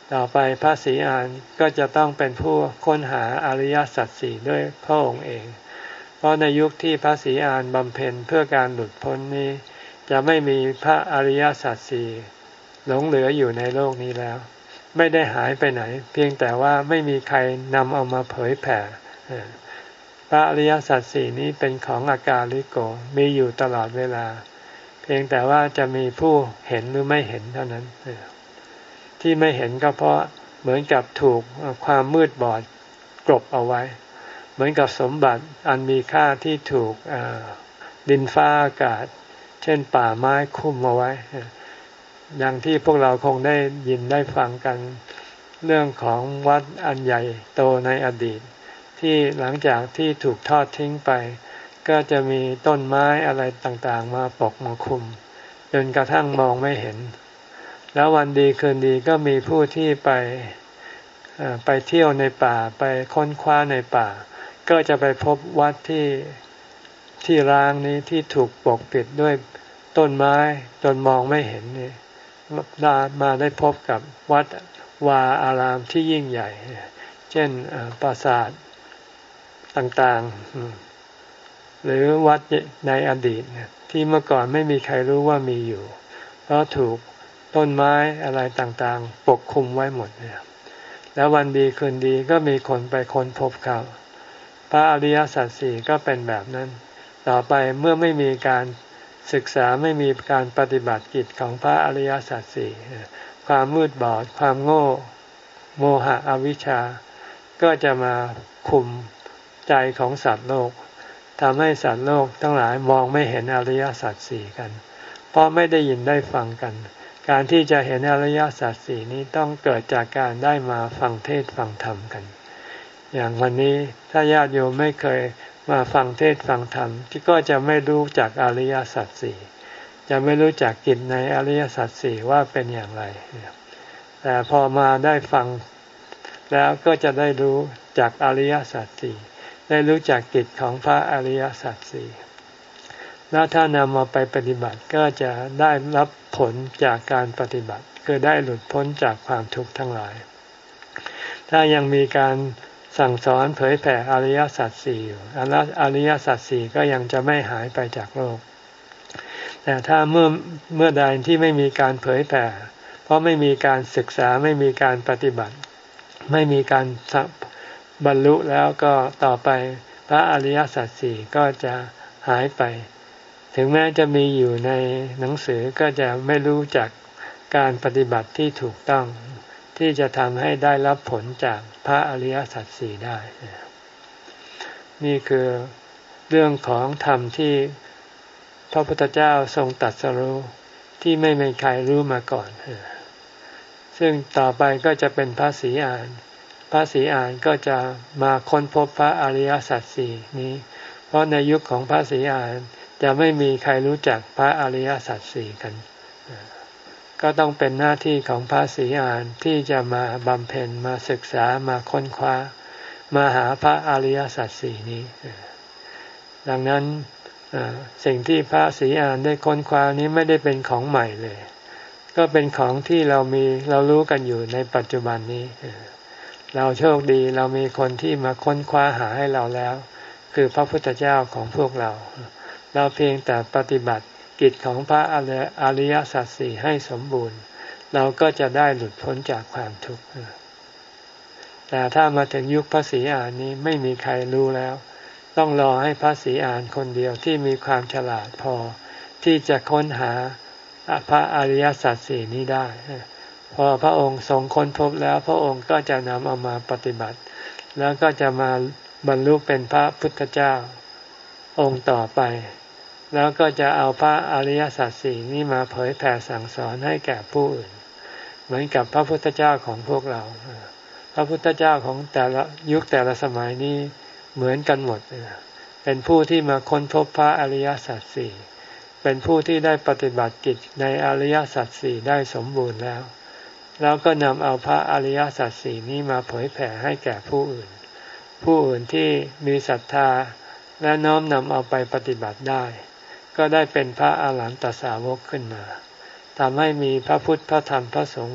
ต่อไปพระศรีอานก็จะต้องเป็นผู้ค้นหาอริยสัจสี่ด้วยพระองค์เองเพราะในยุคที่พระศรีอานบำเพ็ญเพื่อการหลุดพ้นนี้จะไม่มีพระอริยสัจสี่หลงเหลืออยู่ในโลกนี้แล้วไม่ได้หายไปไหนเพียงแต่ว่าไม่มีใครนำเอามาเผยแผ่พระอริยสัจสี่นี้เป็นของอากาลิโกมีอยู่ตลอดเวลาเพียงแต่ว่าจะมีผู้เห็นหรือไม่เห็นเท่านั้นที่ไม่เห็นก็เพราะเหมือนกับถูกความมืดบอดกลบเอาไว้เหมือนกับสมบัติอันมีค่าที่ถูกดินฟ้าอากาศเช่นป่าไม้คุ้มเอาไว้อย่างที่พวกเราคงได้ยินได้ฟังกันเรื่องของวัดอันใหญ่โตในอดีตที่หลังจากที่ถูกทอดทิ้งไปก็จะมีต้นไม้อะไรต่างๆมาปกมาคลุมจนกระทั่งมองไม่เห็นแล้ววันดีคืนดีก็มีผู้ที่ไปไปเที่ยวในป่าไปค้นคว้าในป่าก็จะไปพบวัดที่ที่ร้างนี้ที่ถูกปกปิดด้วยต้นไม้จนมองไม่เห็นนี่มาได้พบกับวัดวาอารามที่ยิ่งใหญ่เช่นปราสาทต่างๆหรือวัดในอดีตที่เมื่อก่อนไม่มีใครรู้ว่ามีอยู่เพราะถูกต้นไม้อะไรต่างๆปกคลุมไว้หมดเนี่ยแล้ววันดีคืนดีก็มีคนไปค้นพบเขาพระอริยสัจสี่ก็เป็นแบบนั้นต่อไปเมื่อไม่มีการศึกษาไม่มีการปฏิบัติกิจของพระอริยสัจสี่ความมืดบอดความโง่โมหะอวิชชาก็จะมาคุมใจของสัตว์โลกทำให้สัตว์โลกทั้งหลายมองไม่เห็นอริยสัจสี่กันเพราะไม่ได้ยินได้ฟังกันการที่จะเห็นอริยสัจสี่นี้ต้องเกิดจากการได้มาฟังเทศน์ฟังธรรมกันอย่างวันนี้ถ้าญาติโยมไม่เคยมาฟังเทศน์ฟังธรรมที่ก็จะไม่รู้จักอริยสัจสี่จะไม่รู้จักกิจในอริยสัจสี่ว่าเป็นอย่างไรแต่พอมาได้ฟังแล้วก็จะได้รู้จากอริยสัจสี่ได้รู้จักกิจของพระอริยสัจสี่แล้วถ้านำมาไปปฏิบัติก็จะได้รับผลจากการปฏิบัติคือได้หลุดพ้นจากความทุกข์ทั้งหลายถ้ายังมีการสั่งสอนเผยแผ่อริยสัจสี่อยู่อริยสัจสี่ก็ยังจะไม่หายไปจากโลกแต่ถ้าเมื่อเมื่อใดที่ไม่มีการเผยแผ่เพราะไม่มีการศึกษาไม่มีการปฏิบัติไม่มีการบรรลุแล้วก็ต่อไปพระอริยสัจสี่ก็จะหายไปถึงแม้จะมีอยู่ในหนังสือก็จะไม่รู้จักการปฏิบัติที่ถูกต้องที่จะทำให้ได้รับผลจากพระอริยสัจสี่ได้นี่คือเรื่องของธรรมที่พระพุทธเจ้าทรงตรัสรู้ที่ไม่มีใครรู้มาก่อนซึ่งต่อไปก็จะเป็นพระศรีอานพระศรีอานก็จะมาค้นพบพระอริยสัจสี่นี้เพราะในยุคของพระศรีอานจะไม่มีใครรู้จักพระอริยสัจสี่กันก็ต้องเป็นหน้าที่ของพระศรีอานที่จะมาบำเพ็ญมาศึกษามาค้นคว้ามาหาพระอริยสัจสี่นี้ดังนั้นสิ่งที่พระศรีอานได้ค้นคว้านี้ไม่ได้เป็นของใหม่เลยก็เป็นของที่เรามีเรารู้กันอยู่ในปัจจุบันนี้เราโชคดีเรามีคนที่มาค้นคว้าหาให้เราแล้วคือพระพุทธเจ้าของพวกเราเราเพียงแต่ปฏิบัติกิจของพระอริยสัจสี่ให้สมบูรณ์เราก็จะได้หลุดพ้นจากความทุกข์แต่ถ้ามาถึงยุคพระศรีอานนี้ไม่มีใครรู้แล้วต้องรอให้พระศรีอานคนเดียวที่มีความฉลาดพอที่จะค้นหาพระอริยสัจสี่นี้ได้พอพระองค์ทรงค้นพบแล้วพระองค์ก็จะนำเอามาปฏิบัติแล้วก็จะมาบรรลุเป็นพระพุทธเจ้าองค์ต่อไปแล้วก็จะเอาพระอริยสัจสี่นี้มาเผยแผ่สั่งสอนให้แก่ผู้อื่นเหมือนกับพระพุทธเจ้าของพวกเราพระพุทธเจ้าของแต่ละยุคแต่ละสมัยนี้เหมือนกันหมดเป็นผู้ที่มาค้นพบพระอริยสัจสี่เป็นผู้ที่ได้ปฏิบัติกิจในอริยสัจสี่ได้สมบูรณ์แล้วแล้วก็นำเอาพระอริยสัจสี่นี้มาเผยแผ่ให้แก่ผู้อื่นผู้อื่นที่มีศรัทธาและน้อมนำเอาไปปฏิบัติได้ก็ได้เป็นพระอาหารหันตสาวกขึ้นมาทำให้มีพระพุทธพระธรรมพระสงฆ์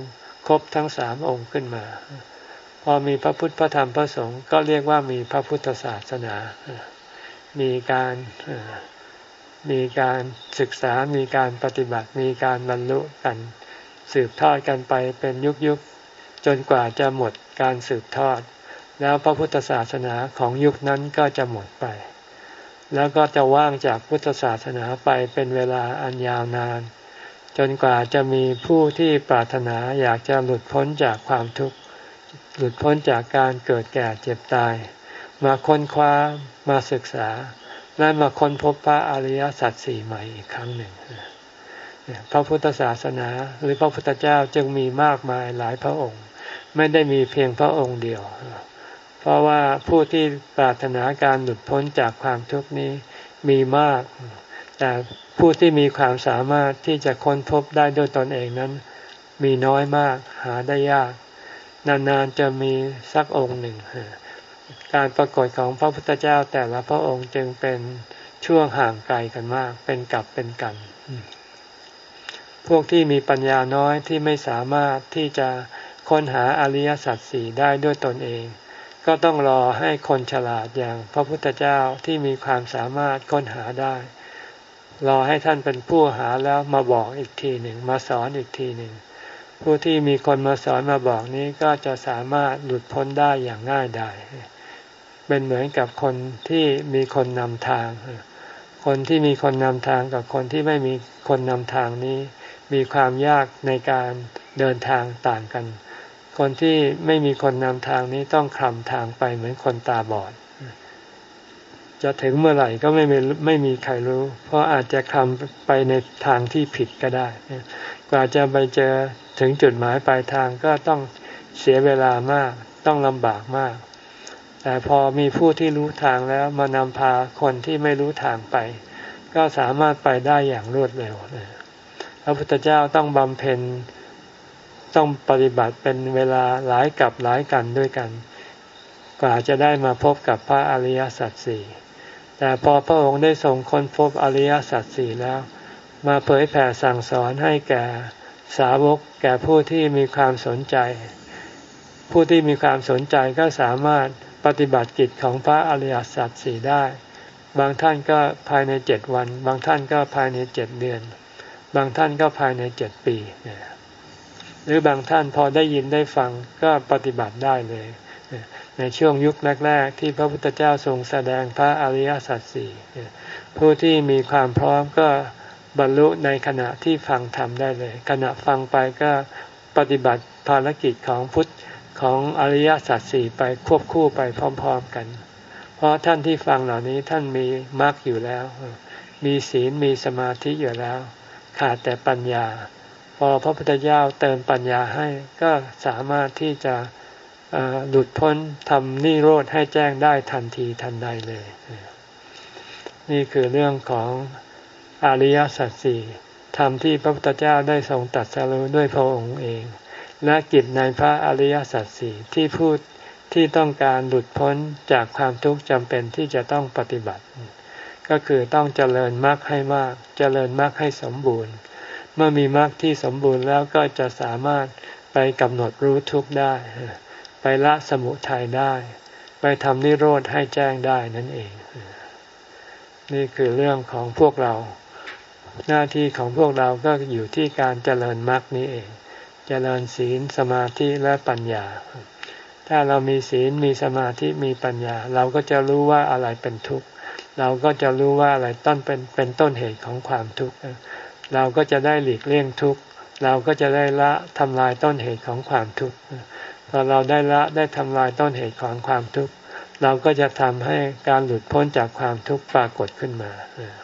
ครบทั้งสามองค์ขึ้นมาพอมีพระพุทธพระธรรมพระสงฆ์ก็เรียกว่ามีพระพุทธศาสนามีการมีการศึกษามีการปฏิบัติมีการบรรลุกันสืบทอดกันไปเป็นยุคยุคจนกว่าจะหมดการสืบทอดแล้วพระพุทธศาสนาของยุคนั้นก็จะหมดไปแล้วก็จะว่างจากพุทธศาสนาไปเป็นเวลาอันยาวนานจนกว่าจะมีผู้ที่ปรารถนาอยากจะหลุดพ้นจากความทุกข์หลุดพ้นจากการเกิดแก่เจ็บตายมาค้นคว้ามาศึกษาและมาค้นพบพระอริยสัจสี่ใหม่อีกครั้งหนึ่งพระพุทธศาสนาหรือพระพุทธเจ้าจึงมีมากมายหลายพระองค์ไม่ได้มีเพียงพระองค์เดียวเพราะว่าผู้ที่ปรารถนาการหลุดพ้นจากความทุกข์นี้มีมากแต่ผู้ที่มีความสามารถที่จะค้นพบได้ด้วยตนเองนั้นมีน้อยมากหาได้ยากนานๆจะมีสักองค์หนึ่งการปรากฏของพระพุทธเจ้าแต่ละพระองค์จึงเป็นช่วงห่างไกลกันมากเป็นกับเป็นกันพวกที่มีปัญญาน้อยที่ไม่สามารถที่จะค้นหาอริยสัจสี่ได้ด้วยตนเองก็ต้องรอให้คนฉลาดอย่างพระพุทธเจ้าที่มีความสามารถค้นหาได้รอให้ท่านเป็นผู้หาแล้วมาบอกอีกทีหนึ่งมาสอนอีกทีหนึ่งผู้ที่มีคนมาสอนมาบอกนี้ก็จะสามารถหลุดพ้นได้อย่างง่ายดายเป็นเหมือนกับคนที่มีคนนำทางคนที่มีคนนำทางกับคนที่ไม่มีคนนำทางนี้มีความยากในการเดินทางต่างกันคนที่ไม่มีคนนำทางนี้ต้องคลำทางไปเหมือนคนตาบอดจะถึงเมื่อไหร่ก็ไม่มีไม่มีใครรู้เพราะอาจจะคลำไปในทางที่ผิดก็ได้กว่าจะไปเจอถึงจุดหมายปลายทางก็ต้องเสียเวลามากต้องลำบากมากแต่พอมีผู้ที่รู้ทางแล้วมานำพาคนที่ไม่รู้ทางไปก็สามารถไปได้อย่างรวดเร็วพระพุทธเจ้าต้องบำเพ็ญต้องปฏิบัติเป็นเวลาหลายกับหลายกันด้วยกันกว่าจะได้มาพบกับพระอริยสัจสี่แต่พอพระองค์ได้ทรงค้นพบอริยสัจสี่แล้วมาเผยแผ่สั่งสอนให้แก่สาวกแก่ผู้ที่มีความสนใจผู้ที่มีความสนใจก็สามารถปฏิบัติกิจของพระอริยสัจสี่ได้บางท่านก็ภายในเจ็ดวันบางท่านก็ภายในเจ็ดเดือนบางท่านก็ภายในเจ็ดปีหรือบางท่านพอได้ยินได้ฟังก็ปฏิบัติได้เลยในช่วงยุคแรกๆที่พระพุทธเจ้าทรงแสดงพระอริยสัจสี่ผู้ที่มีความพร้อมก็บรรลุในขณะที่ฟังธรรมได้เลยขณะฟังไปก็ปฏิบัติภารกิจของพุทธของอริยสัจสี่ไปควบคู่ไปพร้อมๆกันเพราะท่านที่ฟังเหล่านี้ท่านมีมรรคอยู่แล้วมีศีลมีสมาธิอยู่แล้วขาดแต่ปัญญาพอพระพุทธเจ้าเติมปัญญาให้ก็สามารถที่จะหลุดพ้นทำนิโรธให้แจ้งได้ทันทีทันใดเลยนี่คือเรื่องของอริยสัจสี่ธรรมที่พระพุทธเจ้าได้ทรงตรัสรู้ด้วยพระองค์เองและกิจในพระอริยสัจสี่ที่พูดที่ต้องการหลุดพ้นจากความทุกข์จำเป็นที่จะต้องปฏิบัติก็คือต้องเจริญมรรคให้มากเจริญมรรคให้สมบูรณ์เมื่อมีมรรคที่สมบูรณ์แล้วก็จะสามารถไปกำหนดรู้ทุกข์ได้ไปละสมุทัยได้ไปทำนิโรธให้แจ้งได้นั่นเองนี่คือเรื่องของพวกเราหน้าที่ของพวกเราก็อยู่ที่การเจริญมรรคนี้เองเจริญศีลสมาธิและปัญญาถ้าเรามีศีลมีสมาธิมีปัญญาเราก็จะรู้ว่าอะไรเป็นทุกข์เราก็จะรู้ว่าอะไรต้นเป็นเป็นต้นเหตุของความทุกข์เราก็จะได้หลีกเลี่ยงทุกข์เราก็จะได้ละทำลายต้นเหตุของความทุกข์พอเราได้ละได้ทำลายต้นเหตุของความทุกข์เราก็จะทำให้การหลุดพ้นจากความทุกข์ปรากฏขึ้นมา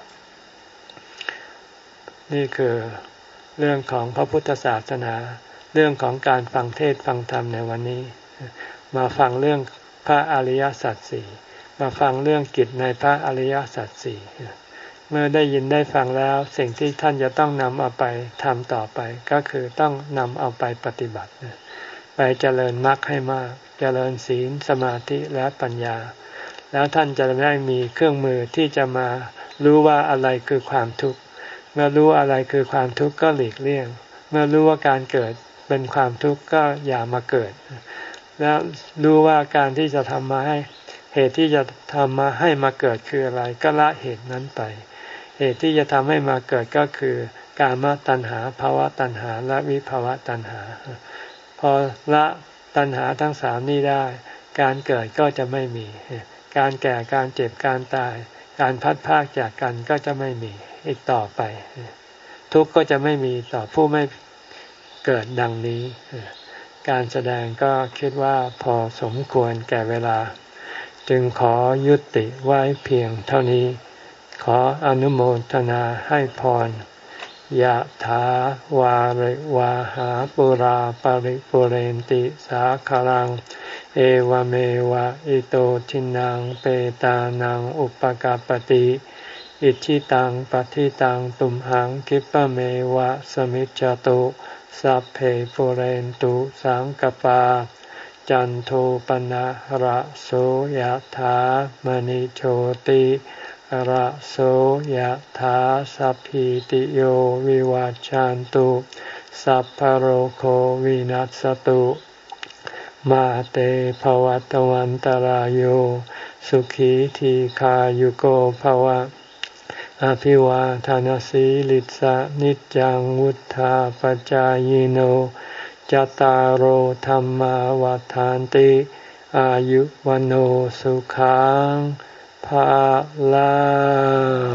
นี่คือเรื่องของพระพุทธศาสนาเรื่องของการฟังเทศน์ฟังธรรมในวันนี้มาฟังเรื่องพระอริยสัจสี่มาฟังเรื่องกิจในพระอริยสัจสี่เมื่อได้ยินได้ฟังแล้วสิ่งที่ท่านจะต้องนำเอาไปทำต่อไปก็คือต้องนำเอาไปปฏิบัติไปเจริญมรรคให้มากเจริญศีลสมาธิและปัญญาแล้วท่านจะได้มีเครื่องมือที่จะมารู้ว่าอะไรคือความทุกข์เมื่อรู้อะไรคือความทุกข์ก็หลีกเลี่ยงเมื่อรู้ว่าการเกิดเป็นความทุกข์ก็อย่ามาเกิดแล้วรู้ว่าการที่จะทำมาให้เหตุที่จะทำมาให้มาเกิดคืออะไรก็ละเหตุนั้นไปเหตุที่จะทำให้มาเกิดก็คือกามตัณหาภาวะตัณหาและวิภาวะตัณหาพอละตัณหาทั้งสามนี้ได้การเกิดก็จะไม่มีการแก่การเจ็บการตายการพัดพรากจากกันก็จะไม่มีอีกต่อไปทุกข์ก็จะไม่มีต่อผู้ไม่เกิดดังนี้การแสดงก็คิดว่าพอสมควรแก่เวลาจึงขอยุติไว้เพียงเท่านี้ขออนุโมทนาให้พรยะถาวาริวาหาปุราปาริปุเรนติสาคารังเอวเมวะอิโตทินังเปตานังอุปกาปติอิชิตังปฏิตังตุมหังคิปะเมวะสมิจจตุสัพเพปุเรนตุสังกปาจันโทปนะระโสยถามณิโชติระโสยถาสัพพิติโยวิวัจจันตุสัพพโรโควินัสตุมาเตภวัตวันตรายโยสุขีทีขายุโกภวะอภิวาทานสีลิสะนิจังวุธาปจายโนจตารโหธรรมวัฏฐานติอายุวันโอสุขังภาลัง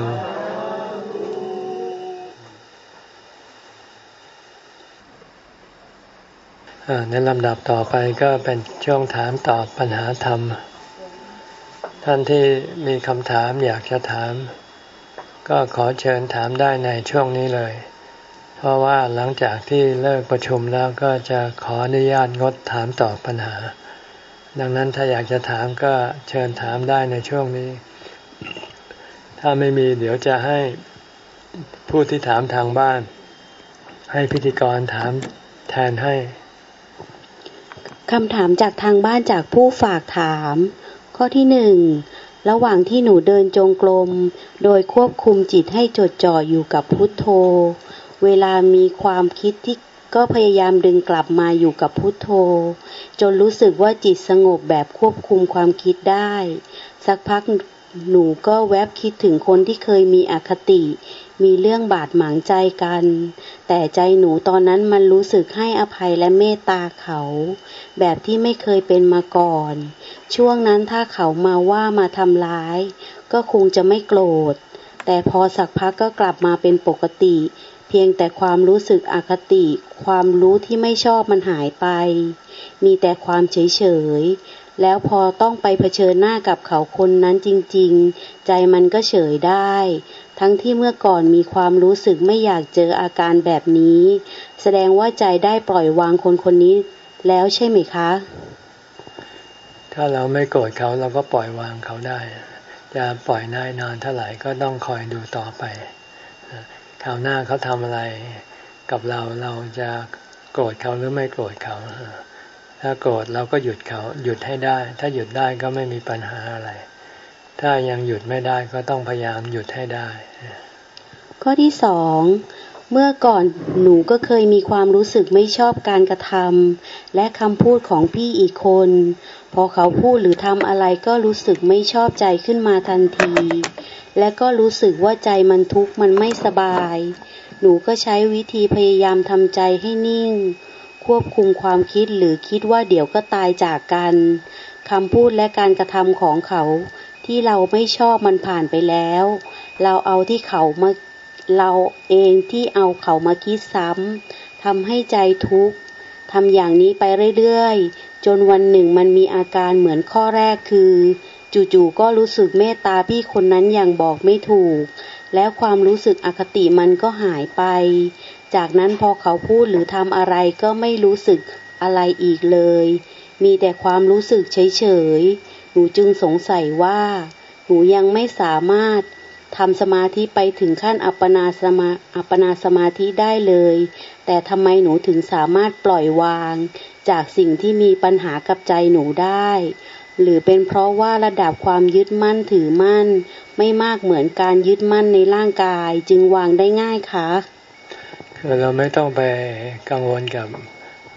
ในลำดับต่อไปก็เป็นช่วงถามตอบปัญหาธรรมท่านที่มีคำถามอยากจะถามก็ขอเชิญถามได้ในช่วงนี้เลยเพราะว่าหลังจากที่เลิกประชุมแล้วก็จะขออนุญาตงดถามตอบปัญหาดังนั้นถ้าอยากจะถามก็เชิญถามได้ในช่วงนี้ถ้าไม่มีเดี๋ยวจะให้ผู้ที่ถามทางบ้านให้พิธีกรถามแทนให้คำถามจากทางบ้านจากผู้ฝากถามข้อที่หนึ่งระหว่างที่หนูเดินจงกรมโดยควบคุมจิตให้จดจ่ออยู่กับพุทโธเวลามีความคิดที่ก็พยายามดึงกลับมาอยู่กับพุทโธจนรู้สึกว่าจิตสงบแบบควบคุมความคิดได้สักพักหนูก็แวบคิดถึงคนที่เคยมีอคติมีเรื่องบาดหมางใจกันแต่ใจหนูตอนนั้นมันรู้สึกให้อภัยและเมตตาเขาแบบที่ไม่เคยเป็นมาก่อนช่วงนั้นถ้าเขามาว่ามาทำร้ายก็คงจะไม่โกรธแต่พอสักพักก็กลับมาเป็นปกติเพียงแต่ความรู้สึกอคติความรู้ที่ไม่ชอบมันหายไปมีแต่ความเฉยๆแล้วพอต้องไปเผชิญหน้ากับเขาคนนั้นจริงๆใจมันก็เฉยได้ทั้งที่เมื่อก่อนมีความรู้สึกไม่อยากเจออาการแบบนี้แสดงว่าใจได้ปล่อยวางคนคนนี้แล้วใช่ไหมคะถ้าเราไม่โกรธเขาเราก็ปล่อยวางเขาได้จะปล่อยได้นานเท่าไหร่ก็ต้องคอยดูต่อไปคราวหน้าเขาทำอะไรกับเราเราจะโกรธเขาหรือไม่โกรธเขาถ้าโกรธเราก็หยุดเขาหยุดให้ได้ถ้าหยุดได้ก็ไม่มีปัญหาอะไรถ้ายังหยุดไม่ได้ก็ต้องพยายามหยุดให้ได้ข้อที่สองเมื่อก่อนหนูก็เคยมีความรู้สึกไม่ชอบการกระทำและคำพูดของพี่อีกคนพอเขาพูดหรือทำอะไรก็รู้สึกไม่ชอบใจขึ้นมาทันทีและก็รู้สึกว่าใจมันทุกข์มันไม่สบายหนูก็ใช้วิธีพยายามทำใจให้นิ่งควบคุมความคิดหรือคิดว่าเดี๋ยวก็ตายจากกันคำพูดและการกระทำของเขาที่เราไม่ชอบมันผ่านไปแล้วเราเอาที่เขามาเราเองที่เอาเขามาคิดซ้ำทำให้ใจทุกข์ทำอย่างนี้ไปเรื่อยๆจนวันหนึ่งมันมีอาการเหมือนข้อแรกคือจู่ๆก็รู้สึกเมตตาพี่คนนั้นอย่างบอกไม่ถูกแล้วความรู้สึกอคติมันก็หายไปจากนั้นพอเขาพูดหรือทำอะไรก็ไม่รู้สึกอะไรอีกเลยมีแต่ความรู้สึกเฉยๆหนูจึงสงสัยว่าหนูยังไม่สามารถทำสมาธิไปถึงขั้นอัปปนาสมาอัปปนาสมาธิได้เลยแต่ทำไมหนูถึงสามารถปล่อยวางจากสิ่งที่มีปัญหากับใจหนูได้หรือเป็นเพราะว่าระดับความยึดมั่นถือมั่นไม่มากเหมือนการยึดมั่นในร่างกายจึงวางได้ง่ายคะคือเราไม่ต้องไปกังวลกับ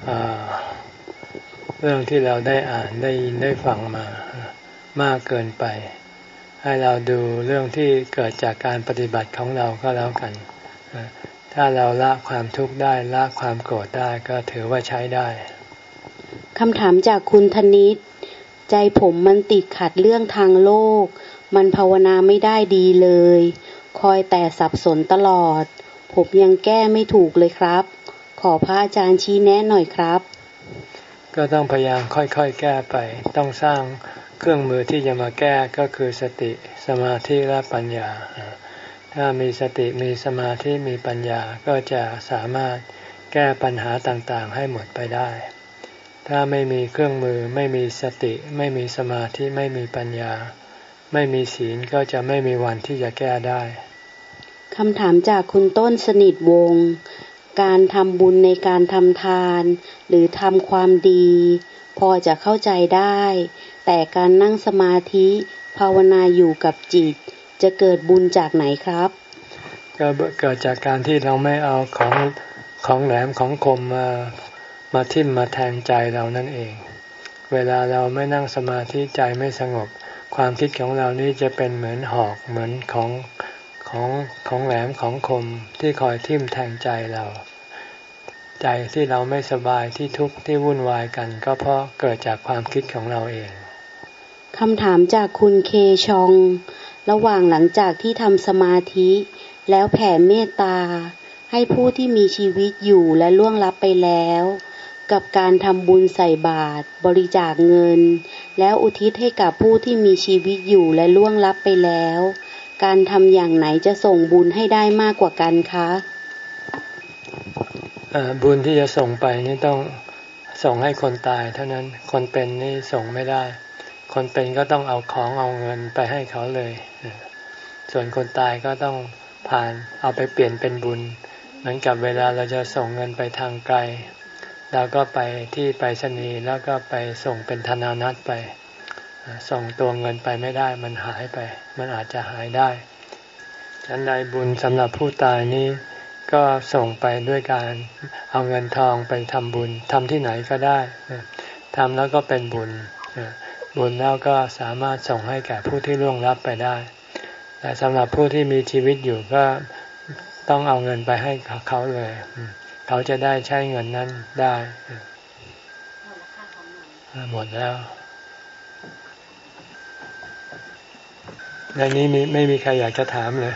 เรื่องที่เราได้อ่านได้ยินได้ฟังมามากเกินไปให้เราดูเรื่องที่เกิดจากการปฏิบัติของเราก็แล้วกันถ้าเราละความทุกข์ได้ละความโกรธได้ก็ถือว่าใช้ได้คำถามจากคุณธนิตใจผมมันติดขัดเรื่องทางโลกมันภาวนาไม่ได้ดีเลยคอยแต่สับสนตลอดผมยังแก้ไม่ถูกเลยครับขอพระอาจารย์ชี้แนะหน่อยครับก็ต้องพยายามค่อยๆแก้ไปต้องสร้างเครื่องมือที่จะมาแก้ก็คือสติสมาธิและปัญญาถ้ามีสติมีสมาธิมีปัญญาก็จะสามารถแก้ปัญหาต่างๆให้หมดไปได้ถ้าไม่มีเครื่องมือไม่มีสติไม่มีสมาธิไม่มีปัญญาไม่มีศีลก็จะไม่มีวันที่จะแก้ได้คำถามจากคุณต้นสนิทวงศ์การทำบุญในการทำทานหรือทำความดีพอจะเข้าใจได้แต่การนั่งสมาธิภาวนาอยู่กับจิตจะเกิดบุญจากไหนครับก็เกิดจากการที่เราไม่เอาของของแหลมของคมมามาทิ่มมาแทงใจเรานั่นเองเวลาเราไม่นั่งสมาธิใจไม่สงบความคิดของเรานี่จะเป็นเหมือนหอกเหมือนของของของแหลมของคมที่คอยทิ่มแทงใจเราใจที่เราไม่สบายที่ทุกข์ที่วุ่นวายกันก็เพราะเกิดจากความคิดของเราเองคำถามจากคุณเคชองระหว่างหลังจากที่ทำสมาธิแล้วแผ่เมตตาให้ผู้ที่มีชีวิตอยู่และล่วงลับไปแล้วกับการทำบุญใส่บาตรบริจาคเงินแล้วอุทิศให้กับผู้ที่มีชีวิตอยู่และล่วงลับไปแล้วการทำอย่างไหนจะส่งบุญให้ได้มากกว่ากันคะบุญที่จะส่งไปนี่ต้องส่งให้คนตายเท่านั้นคนเป็นนี่ส่งไม่ได้คนเป็นก็ต้องเอาของเอาเงินไปให้เขาเลยส่วนคนตายก็ต้องผ่านเอาไปเปลี่ยนเป็นบุญเหมือนกับเวลาเราจะส่งเงินไปทางไกลเราก็ไปที่ไปรษณีย์แล้วก็ไปส่งเป็นธนานัตไปส่งตัวเงินไปไม่ได้มันหายไปมันอาจจะหายได้ฉันใดบุญสำหรับผู้ตายนี้ก็ส่งไปด้วยการเอาเงินทองไปทำบุญทำที่ไหนก็ได้ทำแล้วก็เป็นบุญบุญแล้วก็สามารถส่งให้แก่ผู้ที่ล่วงลับไปได้แต่สำหรับผู้ที่มีชีวิตอยู่ก็ต้องเอาเงินไปให้เขาเลยเขาจะได้ใช้เงินนั้นได้หมดแล้วในนี้มีไม่มีใครอยากจะถามเลย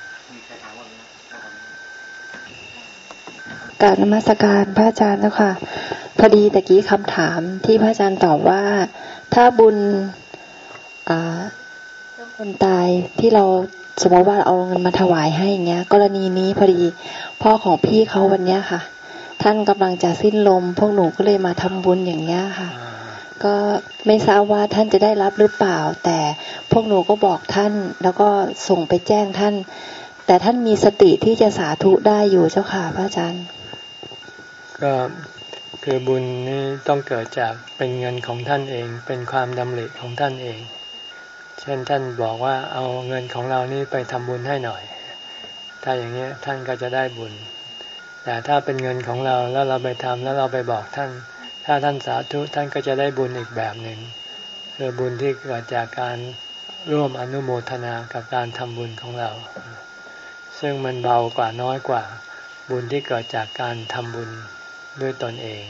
กราบนมัสการพระอาจารย์แล้วค่ะพอดีตะกี้คำถามที่พระอาจารย์ตอบว่าถ้าบุญอ่าคนตายที่เราสมมติว่าเอาเงินมาถวายให้อย่างเงี้ยกรณีนี้พอดีพ่อของพี่เขาวันเนี้ยค่ะท่านกำลังจะสิ้นลมพวกหนูก็เลยมาทำบุญอย่างเงี้ยค่ะก็ไม่ทราบว่าท่านจะได้รับหรือเปล่าแต่พวกหนูก็บอกท่านแล้วก็ส่งไปแจ้งท่านแต่ท่านมีสติที่จะสาธุได้อยู่เจ้าค่ะพระอาจารย์ก็คือบุญนี้ต้องเกิดจากเป็นเงินของท่านเองเป็นความดำริของท่านเองเช่นท่านบอกว่าเอาเงินของเรานี่ไปทำบุญให้หน่อยถ้าอย่างนี้ท่านก็จะได้บุญแต่ถ้าเป็นเงินของเราแล้วเราไปทำแล้วเราไปบอกท่านถ้าท่านสาธุท่านก็จะได้บุญอีกแบบหนึ่งคือบุญที่เกิดจากการร่วมอนุโมทนากับการทำบุญของเราซึ่งมันเบากว่าน้อยกว่าบุญที่เกิดจากการทำบุญด้วยตนเอง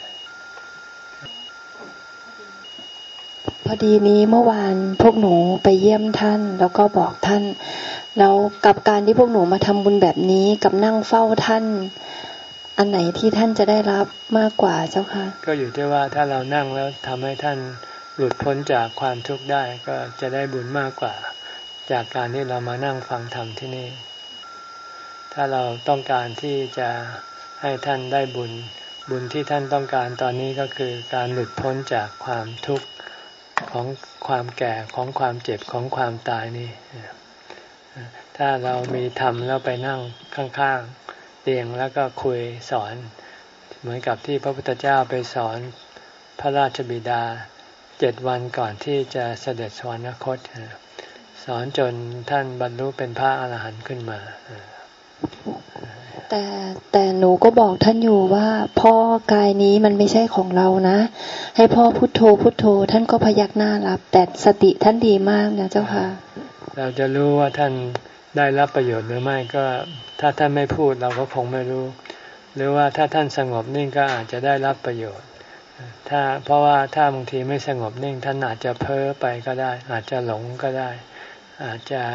พอดีนี้เมื่อวานพวกหนูไปเยี่ยมท่านแล้วก็บอกท่านแล้วกับการที่พวกหนูมาทำบุญแบบนี้กับนั่งเฝ้าท่านอันไหนที่ท่านจะได้รับมากกว่าเจ้าคะก็อยู่ที่ว่าถ้าเรานั่งแล้วทำให้ท่านหลุดพ้นจากความทุกข์ได้ก็จะได้บุญมากกว่าจากการที่เรามานั่งฟังธรรมที่นี่ถ้าเราต้องการที่จะให้ท่านได้บุญบุญที่ท่านต้องการตอนนี้ก็คือการหลุดพ้นจากความทุกข์ของความแก่ของความเจ็บของความตายนี่ถ้าเรามีธรรมแล้วไปนั่งข้างๆเตียงแล้วก็คุยสอนเหมือนกับที่พระพุทธเจ้าไปสอนพระราชบิดาเจ็ดวันก่อนที่จะเสด็จสวรรคตสอนจนท่านบรรลุเป็นพระอรหันต์ขึ้นมาแต่แต่หนูก็บอกท่านอยู่ว่าพ่อกายนี้มันไม่ใช่ของเรานะให้พ่อพุทโธพุทโธท่านก็พยักหน้ารับแต่สติท่านดีมากนะเจ้าค่ะเราจะรู้ว่าท่านได้รับประโยชน์หรือไม่ก็ถ้าท่านไม่พูดเราก็คงไม่รู้หรือว่าถ้าท่านสงบนิ่งก็อาจจะได้รับประโยชน์ถ้าเพราะว่าถ้าบางทีไม่สงบนิ่งท่านอาจจะเพ้อไปก็ได้อาจจะหลงก็ได้อาจจะ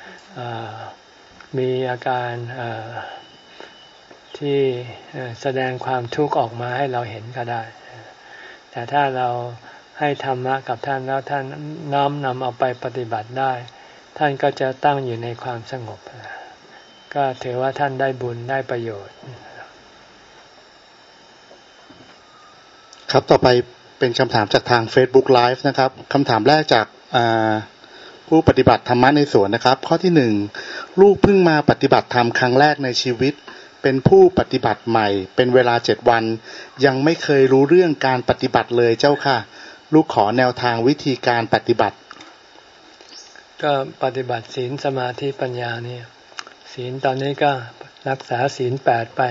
มีอาการที่แสดงความทุกข์ออกมาให้เราเห็นก็ได้แต่ถ้าเราให้ธรรมะกับท่านแล้วท่านน้อมนำเอาไปปฏิบัติได้ท่านก็จะตั้งอยู่ในความสงบก็ถือว่าท่านได้บุญได้ประโยชน์ครับต่อไปเป็นคำถามจากทาง Facebook Live นะครับคำถามแรกจากผู้ปฏิบัติธรรมะในสวนนะครับข้อที่หนึ่งลูกเพิ่งมาปฏิบัติธรรมครั้งแรกในชีวิตเป็นผู้ปฏิบัติใหม่เป็นเวลาเจ็ดวันยังไม่เคยรู้เรื่องการปฏิบัติเลยเจ้าค่ะลูกขอแนวทางวิธีการปฏิบัติก็ปฏิบัติศีลสมาธิปัญญานี่ศีลตอนนี้ก็รักษาศีลแปดไป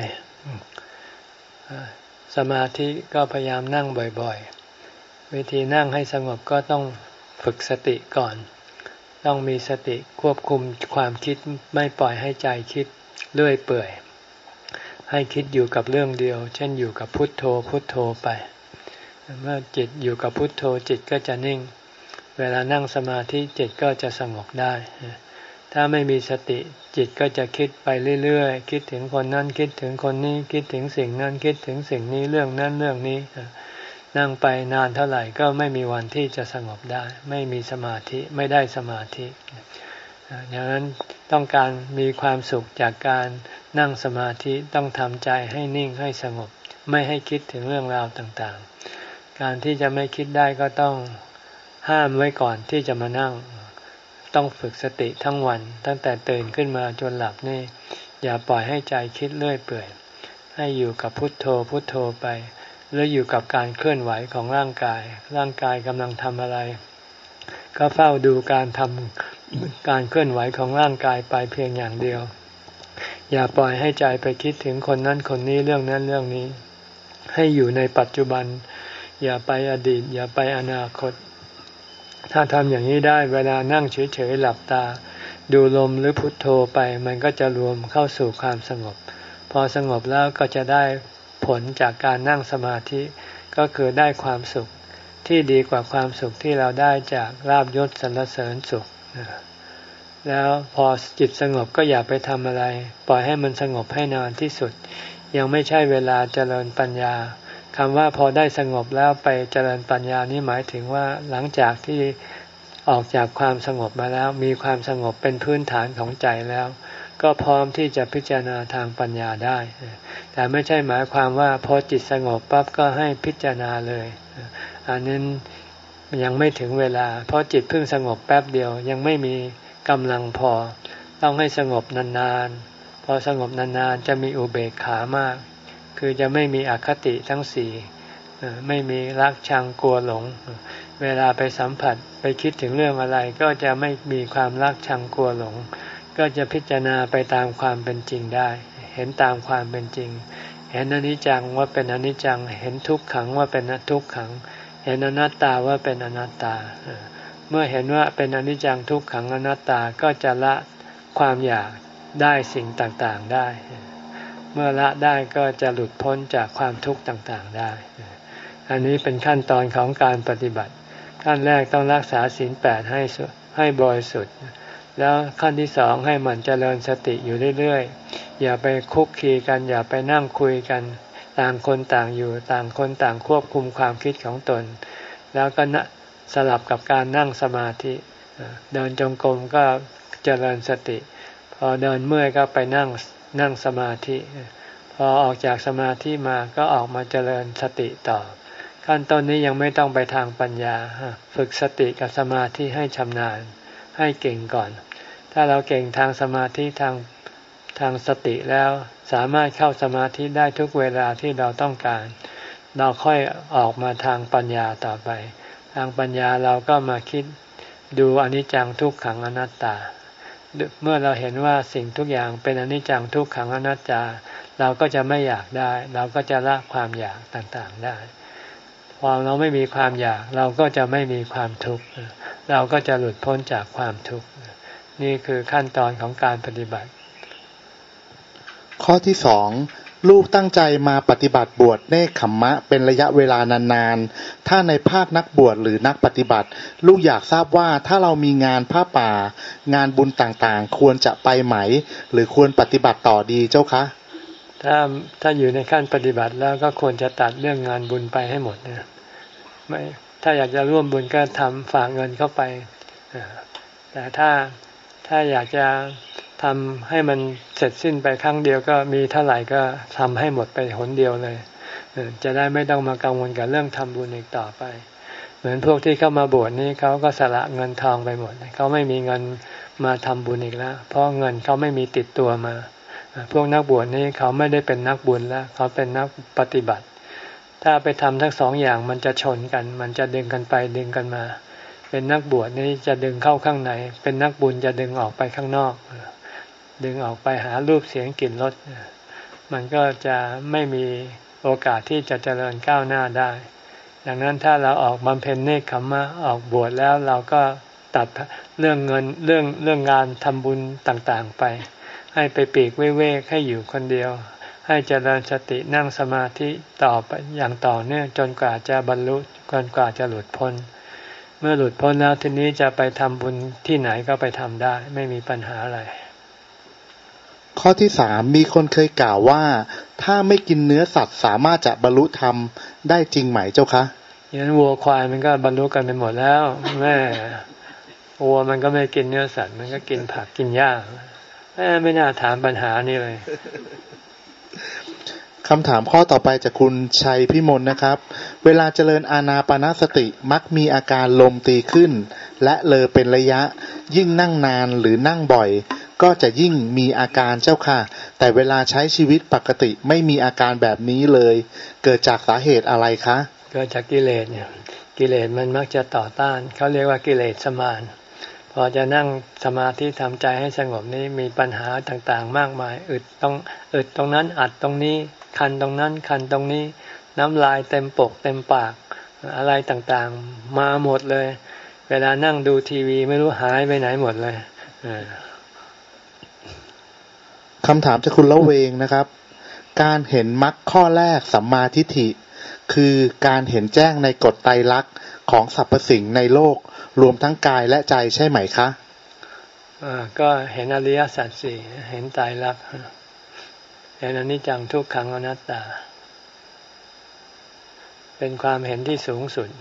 สมาธิก็พยายามนั่งบ่อยๆวิธีนั่งให้สงบก็ต้องฝึกสติก่อนต้องมีสติควบคุมความคิดไม่ปล่อยให้ใจคิดเลื่อยเปื่อยให้คิดอยู่กับเรื่องเดียวเช่นอยู่กับพุทโธพุทโธไปเมื่อจิตอยู่กับพุทโธจิตก็จะนิ่งเวลานั่งสมาธิจิตก็จะสงบได้ถ้าไม่มีสติจิตก็จะคิดไปเรื่อยๆคิดถึงคนนั้นคิดถึงคนนี้คิดถึงสิ่งนั้นคิดถึงสิ่งนี้เรื่องนั้นเรื่องนี้นั่งไปนานเท่าไหร่ก็ไม่มีวันที่จะสงบได้ไม่มีสมาธิไม่ได้สมาธิดังนั้นต้องการมีความสุขจากการนั่งสมาธิต้องทำใจให้นิ่งให้สงบไม่ให้คิดถึงเรื่องราวต่างๆการที่จะไม่คิดได้ก็ต้องห้ามไว้ก่อนที่จะมานั่งต้องฝึกสติทั้งวันตั้งแต่ตื่นขึ้นมาจนหลับนี่อย่าปล่อยให้ใจคิดเรื่อยเปื่อยให้อยู่กับพุทโธพุทโธไปหรืออยู่กับการเคลื่อนไหวของร่างกายร่างกายกำลังทำอะไรก็เฝ้าดูการทำการเคลื่อนไหวของร่างกายไปเพียงอย่างเดียวอย่าปล่อยให้ใจไปคิดถึงคนนั้นคนนี้เรื่องนั้นเรื่องนี้ให้อยู่ในปัจจุบันอย่าไปอดีตอย่าไปอนาคตถ้าทำอย่างนี้ได้เวลานั่งเฉยๆหลับตาดูลมหรือพุทโธไปมันก็จะรวมเข้าสู่ความสงบพอสงบแล้วก็จะได้ผลจากการนั่งสมาธิก็คือได้ความสุขที่ดีกว่าความสุขที่เราได้จากลาภยศสรรเสริญสุขแล้วพอจิตสงบก็อย่าไปทำอะไรปล่อยให้มันสงบให้นานที่สุดยังไม่ใช่เวลาเจริญปัญญาคำว่าพอได้สงบแล้วไปเจริญปัญญานี่หมายถึงว่าหลังจากที่ออกจากความสงบมาแล้วมีความสงบเป็นพื้นฐานของใจแล้วก็พร้อมที่จะพิจารณาทางปัญญาได้แต่ไม่ใช่หมายความว่าพอจิตสงบปั๊บก็ให้พิจารณาเลยอันนั้นยังไม่ถึงเวลาเพราะจิตเพิ่งสงบแป๊บเดียวยังไม่มีกำลังพอต้องให้สงบนานๆพอสงบนานๆจะมีอุเบกขามากคือจะไม่มีอคติทั้งสี่ไม่มีรักชังกลัวหลงเวลาไปสัมผัสไปคิดถึงเรื่องอะไรก็จะไม่มีความรักชังกลัวหลงก็จะพิจารณาไปตามความเป็นจริงได้เห็นตามความเป็นจริงเห็นอนิจจังว่าเป็นอนิจจังเห็นทุกขังว่าเป็นทุกขังเห็นอนัตตาว่าเป็นอนัตตาเมื่อเห็นว่าเป็นอนิจจังทุกขังอนัตตาก็จะละความอยากได้สิ่งต่างๆได้เมื่อละได้ก็จะหลุดพ้นจากความทุกข์ต่างๆได้อันนี้เป็นขั้นตอนของการปฏิบัติขั้นแรกต้องรักษาศีลแปดให้ให้บริสุทธิ์แล้วขั้นที่สองให้มันเจริญสติอยู่เรื่อยๆอย่าไปคุกคีกันอย่าไปนั่งคุยกันต่างคนต่างอยู่ต่างคนต่างควบคุมความคิดของตนแล้วก็สลับกับการนั่งสมาธิเดินจงกรมก็เจริญสติพอเดินเมื่อยก็ไปนั่งนั่งสมาธิพอออกจากสมาธิมาก็ออกมาเจริญสติต่อขั้นต้นนี้ยังไม่ต้องไปทางปัญญาฝึกสติกับสมาธิให้ชำนาญให้เก่งก่อนถ้าเราเก่งทางสมาธิทางทางสติแล้วสามารถเข้าสมาธิได้ทุกเวลาที่เราต้องการเราค่อยออกมาทางปัญญาต่อไปทางปัญญาเราก็มาคิดดูอนิจจังทุกขังอนัตตาเมื่อเราเห็นว่าสิ่งทุกอย่างเป็นอนิจจังทุกขังอนัตตาเราก็จะไม่อยากได้เราก็จะละความอยากต่างๆได้พอเราไม่มีความอยากเราก็จะไม่มีความทุกข์เราก็จะหลุดพ้นจากความทุกข์นี่คือขั้นตอนของการปฏิบัติข้อที่สองลูกตั้งใจมาปฏิบัติบวชเนกขัมมะเป็นระยะเวลานานๆถ้าในภาคนักบวชหรือนักปฏิบัติลูกอยากทราบว่าถ้าเรามีงานผ้าป่างานบุญต่างๆควรจะไปไหมหรือควรปฏิบัติต่อดีเจ้าคะถ้าถ้าอยู่ในขั้นปฏิบัติแล้วก็ควรจะตัดเรื่องงานบุญไปให้หมดนะไม่ถ้าอยากจะร่วมบุญก็ทำฝากเงินเข้าไปแต่ถ้าถ้าอยากจะทำให้มันเสร็จสิ้นไปครั้งเดียวก็มีเท่าไหร่ก็ทำให้หมดไปหนเดียวเลยจะได้ไม่ต้องมากังวลกับเรื่องทำบุญอีกต่อไปเหมือนพวกที่เข้ามาบวชนี่เขาก็สละเงินทองไปหมดเขาไม่มีเงินมาทำบุญอีกแล้วเพราะเงินเขาไม่มีติดตัวมาพวกนักบวชนี่เขาไม่ได้เป็นนักบุญแล้วเขาเป็นนักปฏิบัติถ้าไปทำทั้งสองอย่างมันจะชนกันมันจะดึงกันไปดึงกันมาเป็นนักบวชนี่จะดึงเข้าข้างในเป็นนักบุญจะดึงออกไปข้างนอกดึงออกไปหารูปเสียงกลิ่นรสมันก็จะไม่มีโอกาสที่จะเจริญก้าวหน้าได้ดังนั้นถ้าเราออกบำเพ็ญเนกขัมมะออกบวชแล้วเราก็ตัดเรื่องเงินเรื่องเรื่องงานทำบุญต่างๆไปให้ไปปีกเว่ยๆให้อยู่คนเดียวให้เจริญสตินั่งสมาธิต่อไปอย่างต่อเนื่องจนกว่าจะบรรลุจนกว่าจะหลุดพ้นเมื่อหลุดพ้นแล้วทีนี้จะไปทำบุญที่ไหนก็ไปทำได้ไม่มีปัญหาอะไรข้อที่สามมีคนเคยกล่าวว่าถ้าไม่กินเนื้อสัตว์สามารถจะบรรลุธรรมได้จริงไหมเจ้าคะอย่างนั้นวัวควายมันก็บรรลุกันไปหมดแล้วแม่วัวมันก็ไม่กินเนื้อสัตว์มันก็กินผักกินหญ้าแม่ไม่น่าถามปัญหานี้เลยคำถามข้อต่อไปจากคุณชัยพิมลนะครับเวลาเจริญอานาปานสติมักมีอาการลมตีขึ้นและเลอเป็นระยะยิ่งนั่งนานหรือนั่งบ่อยก็จะยิ่งมีอาการเจ้าค่ะแต่เวลาใช้ชีวิตปกติไม่มีอาการแบบนี้เลยเกิดจากสาเหตุอะไรคะเกิดจากกิเลสเนี่ยกิเลสมันมักจะต่อต้านเขาเรียกว่ากิเลสมารพอจะนั่งสมาธิทำใจให้สงบนี้มีปัญหาต่างๆมากมายอึดต้องอึดตรงนั้นอัดตรงนี้คันตรงนั้นคันตรงนี้น้ำลายเต็มปกเต็มปากอะไรต่างๆมาหมดเลยเวลานั่งดูทีวีไม่รู้หายไปไหนหมดเลยคำถามจากคุณละเวงนะครับการเห็นมรรคข้อแรกสัมมาทิฏฐิคือการเห็นแจ้งในกฎไตรลักษณ์ของสรรพสิ่งในโลกรวมทั้งกายและใจใช่ไหมคะอ่าก็เห็นอริยสัจสี่เห็นไตรลักษณ์เห็นอนิจจังทุกขังอนัตตาเป็นความเห็นที่สูงสุด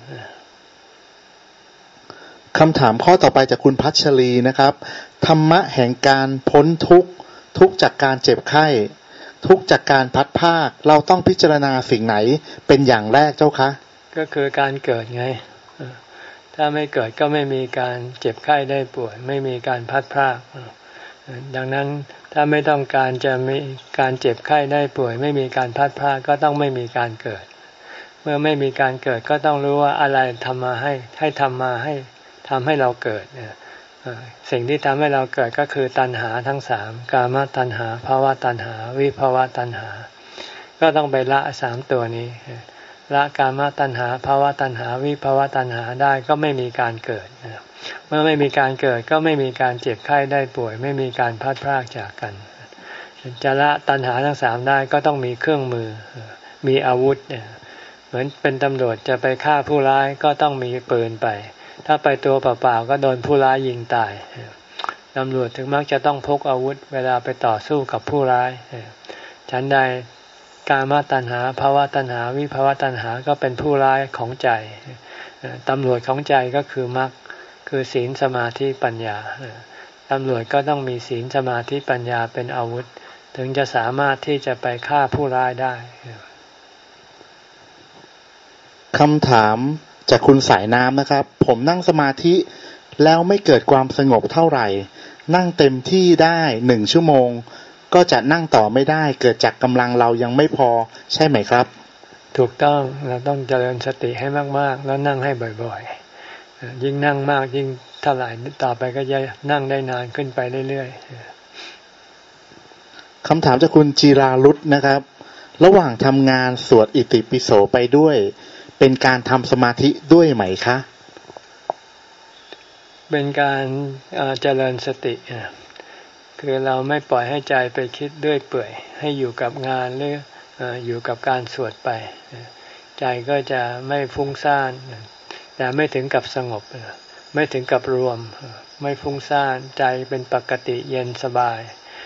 คำถามข้อต่อไปจากคุณพัชรีนะครับธรรมะแห่งการพ้นทุกข์ทุกข์จากการเจ็บไข้ทุกข์จากการพัดพรากเราต้องพิจารณาสิ่งไหนเป็นอย่างแรกเจ้าคะก็คือการเกิดไงถ้าไม่เกิดก็ไม่มีการเจ็บไข้ได้ป่วยไม่มีการพัดพรากดังนั้นถ้าไม่ต้องการจะมีการเจ็บไข้ได้ป่วยไม่มีการพัดพรากก็ต้องไม่มีการเกิดเมื่อไม่มีการเกิดก็ต้องรู้ว่าอะไรทำมาให้ให้ทำมาให้ทำให้เราเกิดเนี่ยสิ่งที่ทำให้เราเกิดก็คือตัณหาทั้งสามกามตัณหาภาวะตัณหาวิภาวะตัณหาก็ต้องไปละสามตัวนี้ละกามตัณหาภาวะตัณหาวิภาวะตัณหาได้ก็ไม่มีการเกิดเมื่อไม่มีการเกิดก็ไม่มีการเจ็บไข้ได้ป่วยไม่มีการพลัดพรากจากกันจะละตัณหาทั้งสามได้ก็ต้องมีเครื่องมือมีอาวุธเนี่ยเหมือนเป็นตำรวจจะไปฆ่าผู้ร้ายก็ต้องมีปืนไปถ้าไปตัวเปล่าๆก็โดนผู้ร้ายยิงตายตำรวจถึงมักจะต้องพกอาวุธเวลาไปต่อสู้กับผู้ร้ายฉันใดกามตัณหาภาวะตัณหาวิภาวะตัณหาก็เป็นผู้ร้ายของใจตำรวจของใจก็คือมรรคคือศีลสมาธิปัญญาตำรวจก็ต้องมีศีลสมาธิปัญญาเป็นอาวุธถึงจะสามารถที่จะไปฆ่าผู้ร้ายได้คำถามจากคุณสายน้ำนะครับผมนั่งสมาธิแล้วไม่เกิดความสงบเท่าไหร่นั่งเต็มที่ได้หนึ่งชั่วโมงก็จะนั่งต่อไม่ได้เกิดจากกำลังเรายังไม่พอใช่ไหมครับถูกต้องเราต้องเจริญสติให้มากๆแล้วนั่งให้บ่อยๆยิ่งนั่งมากยิ่งเท่าไหร่ต่อไปก็จะนั่งได้นานขึ้นไปเรื่อยคำถามจากคุณจีรารุตนะครับระหว่างทำงานสวดอิติปิโสไปด้วยเป็นการทำสมาธิด้วยไหมคะเป็นการเจริญสติคือเราไม่ปล่อยให้ใจไปคิดด้วยเปื่อยให้อยู่กับงานหรืออยู่กับการสวดไปใจก็จะไม่ฟุ้งซ่านแต่ไม่ถึงกับสงบไม่ถึงกับรวมไม่ฟุ้งซ่านใจเป็นปกติเย็นสบาย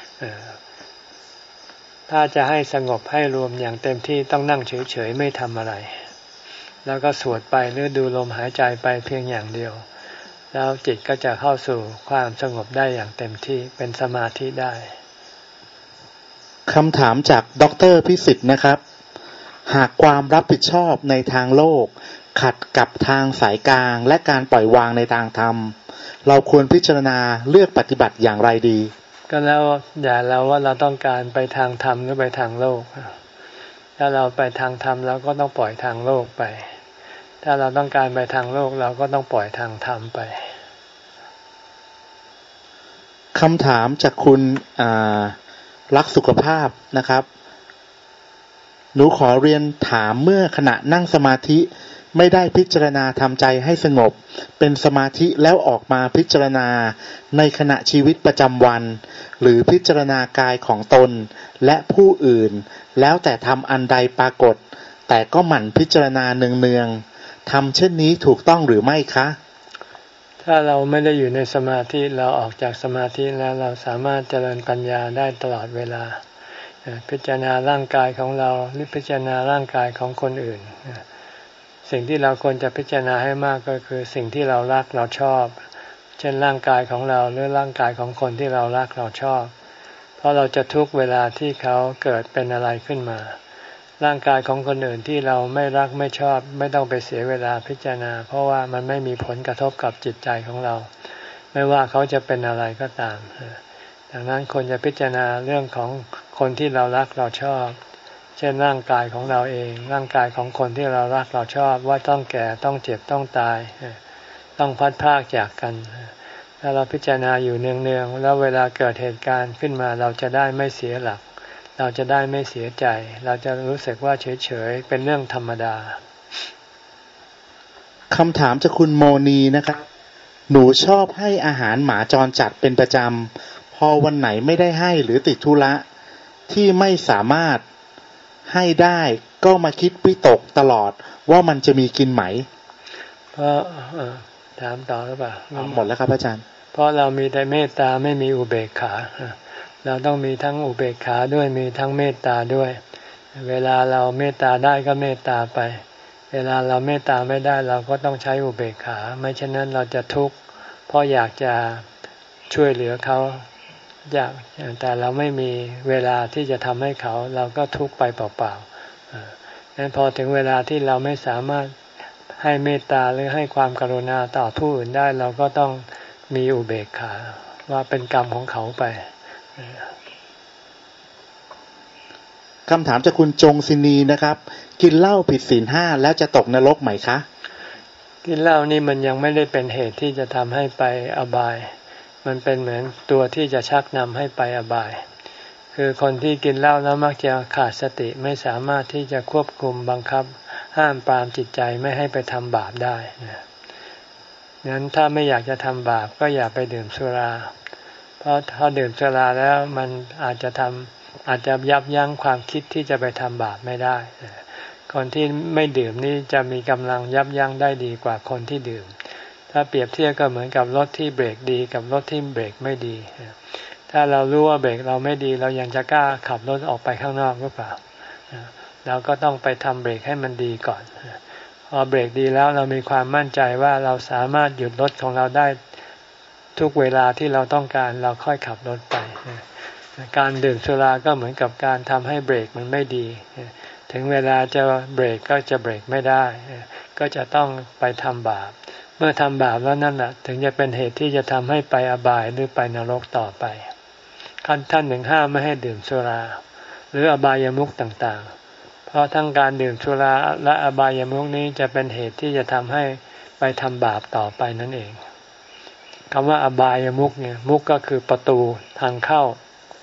ถ้าจะให้สงบให้รวมอย่างเต็มที่ต้องนั่งเฉยๆไม่ทำอะไรแล้วก็สวดไปหรือดูลมหายใจไปเพียงอย่างเดียวแล้วจิตก็จะเข้าสู่ความสงบได้อย่างเต็มที่เป็นสมาธิได้คำถามจากดร.พิสิทธิ์นะครับหากความรับผิดชอบในทางโลกขัดกับทางสายกลางและการปล่อยวางในทางธรรมเราควรพิจารณาเลือกปฏิบัติอย่างไรดีก็แล้วอย่าเราว่าเราต้องการไปทางธรรมหรือไปทางโลกถ้าเราไปทางธรรมเราก็ต้องปล่อยทางโลกไปถ้าเราต้องการไปทางโลกเราก็ต้องปล่อยทางธรรมไปคำถามจากคุณรักสุขภาพนะครับหนูขอเรียนถามเมื่อขณะนั่งสมาธิไม่ได้พิจารณาทำใจให้สงบเป็นสมาธิแล้วออกมาพิจารณาในขณะชีวิตประจำวันหรือพิจารณากายของตนและผู้อื่นแล้วแต่ทำอันใดปรากฏแต่ก็หมั่นพิจารณาเนืองๆทำเช่นนี้ถูกต้องหรือไม่คะถ้าเราไม่ได้อยู่ในสมาธิเราออกจากสมาธิแล้วเราสามารถเจริญปัญญาได้ตลอดเวลาพิจารณาร่างกายของเราหรือพิจารณาร่างกายของคนอื่นสิ่งที่เราควรจะพิจารณาให้มากก็คือสิ่งที่เรารักเราชอบเช่นร่างกายของเราหรือร่างกายของคนที่เรารักเราชอบเพราะเราจะทุกข์เวลาที่เขาเกิดเป็นอะไรขึ้นมาร่างกายของคนอื่นที่เราไม่รักไม่ชอบไม่ต้องไปเสียเวลาพิจารณาเพราะว่ามันไม่มีผลกระทบกับจิตใจของเราไม่ว่าเขาจะเป็นอะไรก็ตามดังนั้นควรจะพิจารณาเรื่องของคนที่เรารักเราชอบเช่นร่างกายของเราเองร่างกายของคนที่เรารักเราชอบว่าต้องแก่ต้องเจ็บต้องตายต้องพัดพรากจากกันถ้าเราพิจารณาอยู่เนืองๆแล้วเวลาเกิดเหตุการณ์ขึ้นมาเราจะได้ไม่เสียหลักเราจะได้ไม่เสียใจเราจะรู้สึกว่าเฉยๆเป็นเรื่องธรรมดาคำถามจากคุณโมนีนะครับหนูชอบให้อาหารหมาจรจัดเป็นประจำพอวันไหนไม่ได้ให้หรือติดธุระที่ไม่สามารถให้ได้ก็มาคิดวิตกตลอดว่ามันจะมีกินไหมเพราะถามต่อหรือเปล่าหมดแล้วครับอาจารย์เพราะเรามีแต่เมตตาไม่มีอุเบกขาเราต้องมีทั้งอุเบกขาด้วยมีทั้งเมตตาด้วยเวลาเราเมตตาได้ก็เมตตาไปเวลาเราเมตตาไม่ได้เราก็ต้องใช้อุเบกขาไม่เช่นนั้นเราจะทุกข์เพราะอยากจะช่วยเหลือเขาอยากแต่เราไม่มีเวลาที่จะทำให้เขาเราก็ทุกข์ไปเปล่าๆงั้นพอถึงเวลาที่เราไม่สามารถให้เมตตาหรือให้ความกรุณาต่อผู้อื่นได้เราก็ต้องมีอุเบกขาว่าเป็นกรรมของเขาไปคำถามจากคุณจงศินีนะครับกินเหล้าผิดศีลห้าแล้วจะตกนรกไหมคะกินเหล้านี่มันยังไม่ได้เป็นเหตุที่จะทำให้ไปอบายมันเป็นเหมือนตัวที่จะชักนำให้ไปอบายคือคนที่กินเหล้าแล้วมักจะขาดสติไม่สามารถที่จะควบคุมบังคับห้ามปรามจิตใจไม่ให้ไปทำบาปได้งั้นถ้าไม่อยากจะทำบาปก็อย่าไปดื่มสุราเพราะถ้าดื่มสุราแล้วมันอาจจะทำอาจจะยับยั้งความคิดที่จะไปทำบาปไม่ได้คนที่ไม่ดื่มนี่จะมีกำลังยับยั้งได้ดีกว่าคนที่ดื่มถ้าเปรียบเทียบก็เหมือนกับรถที่เบรกดีกับรถที่เบรกไม่ดีถ้าเรารู้ว่าเบรกเราไม่ดีเรายังจะกล้าขับรถออกไปข้างนอกหรือเปล่าเราก็ต้องไปทำเบรกให้มันดีก่อนพอเบรกดีแล้วเรามีความมั่นใจว่าเราสามารถหยุดรถของเราได้ทุกเวลาที่เราต้องการเราค่อยขับรถไปการดื่มสุราก็เหมือนกับการทำให้เบรกมันไม่ดีถึงเวลาจะเบรกก็จะเบรกไม่ได้ก็จะต้องไปทำบาปเมื่อทำบาปแล้วนั่นแหละถึงจะเป็นเหตุที่จะทำให้ไปอบายหรือไปนรกต่อไปขั้นท่านหนึ่งห้ามไม่ให้ดื่มสุราหรืออบายามุขต่างๆเพราะทั้งการดื่มสุราและอบายามุขนี้จะเป็นเหตุที่จะทำให้ไปทำบาปต่อไปนั่นเองคำว่าอบายามุขเนี่ยมุขก็คือประตูทางเข้า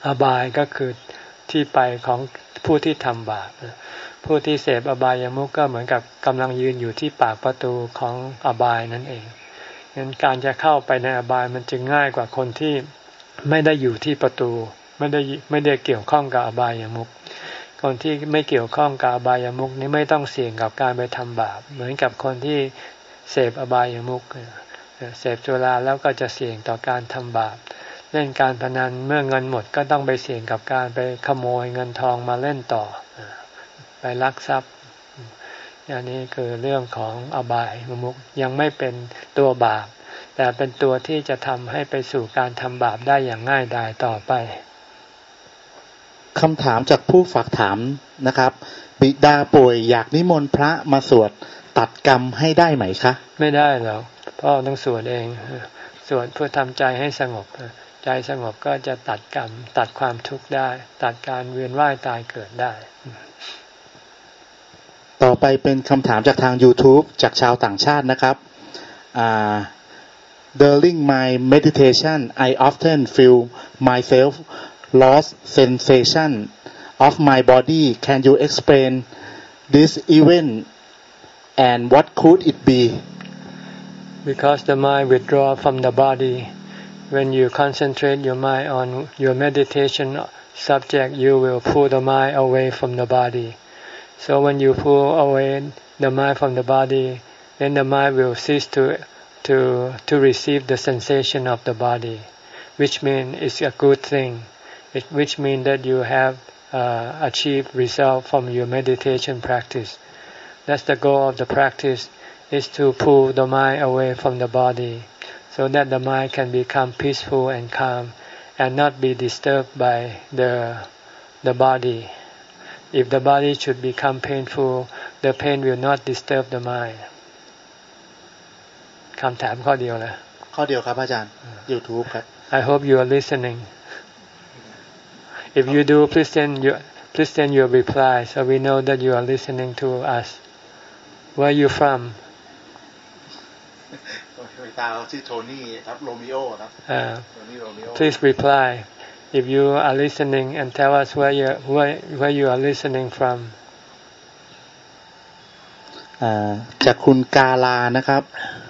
อบายก็คือที่ไปของผู้ที่ทำบาปผู้ที่เสพอบายามุขก็เหมือนกับกำลังยืนอยู่ที่ปากประตูของอบายนั่นเองงั้นการจะเข้าไปในอบายมันจึงง่ายกว่าคนที่ไม่ได้อยู่ที่ประตูไม่ได้ไม่ได้เกี่ยวข้องกับอบายามุขคนที่ไม่เกี่ยวข้องกับอบายามุขนี้ไม่ต้องเสี่ยงกับการไปทำบาปเหมือนกับคนที่เสพอบายามุขเสพสุราแล้วก็จะเสี่ยงต่อการทำบาปเล่นการพนันเมื่อเงินหมดก็ต้องไปเสี่ยงกับการไปขโมยเงินทองมาเล่นต่อไปลักทรัพย์อย่างนี้คือเรื่องของอบายมุขยังไม่เป็นตัวบาปแต่เป็นตัวที่จะทำให้ไปสู่การทำบาปได้อย่างง่ายดายต่อไปคำถามจากผู้ฝากถามนะครับบิดาป่วยอยากนิมนต์พระมาสวดตัดกรรมให้ได้ไหมคะไม่ได้หรอกพ่อต้องสวดเองสวดเพื่อทำใจให้สงบใจสงบก็จะตัดกรรมตัดความทุกข์ได้ตัดการเวียนว่ายตายเกิดได้ต่อไปเป็นคำถามจากทาง YouTube จากชาวต่างชาตินะครับอ่าDuring my meditation, I often feel myself lost sensation of my body. Can you explain this event and what could it be? Because the mind withdraw from the body. When you concentrate your mind on your meditation subject, you will pull the mind away from the body. So when you pull away the mind from the body, then the mind will cease to to to receive the sensation of the body, which means it's a good thing, it, which means that you have uh, achieved result from your meditation practice. That's the goal of the practice, is to pull the mind away from the body so that the mind can become peaceful and calm and not be disturbed by the the body. If the body should become painful, the pain will not disturb the mind. คำถามข้อเดียวนะข้อเดียวครับอาจารย์ YouTube ครับ I hope you are listening. If you do, please send your please send your reply so we know that you are listening to us. Where are you from? ตาชื่อโทนี่ครับโรมิโอครับ Please reply if you are listening and tell us where you where where you are listening from. จากคุณกาลานะครับ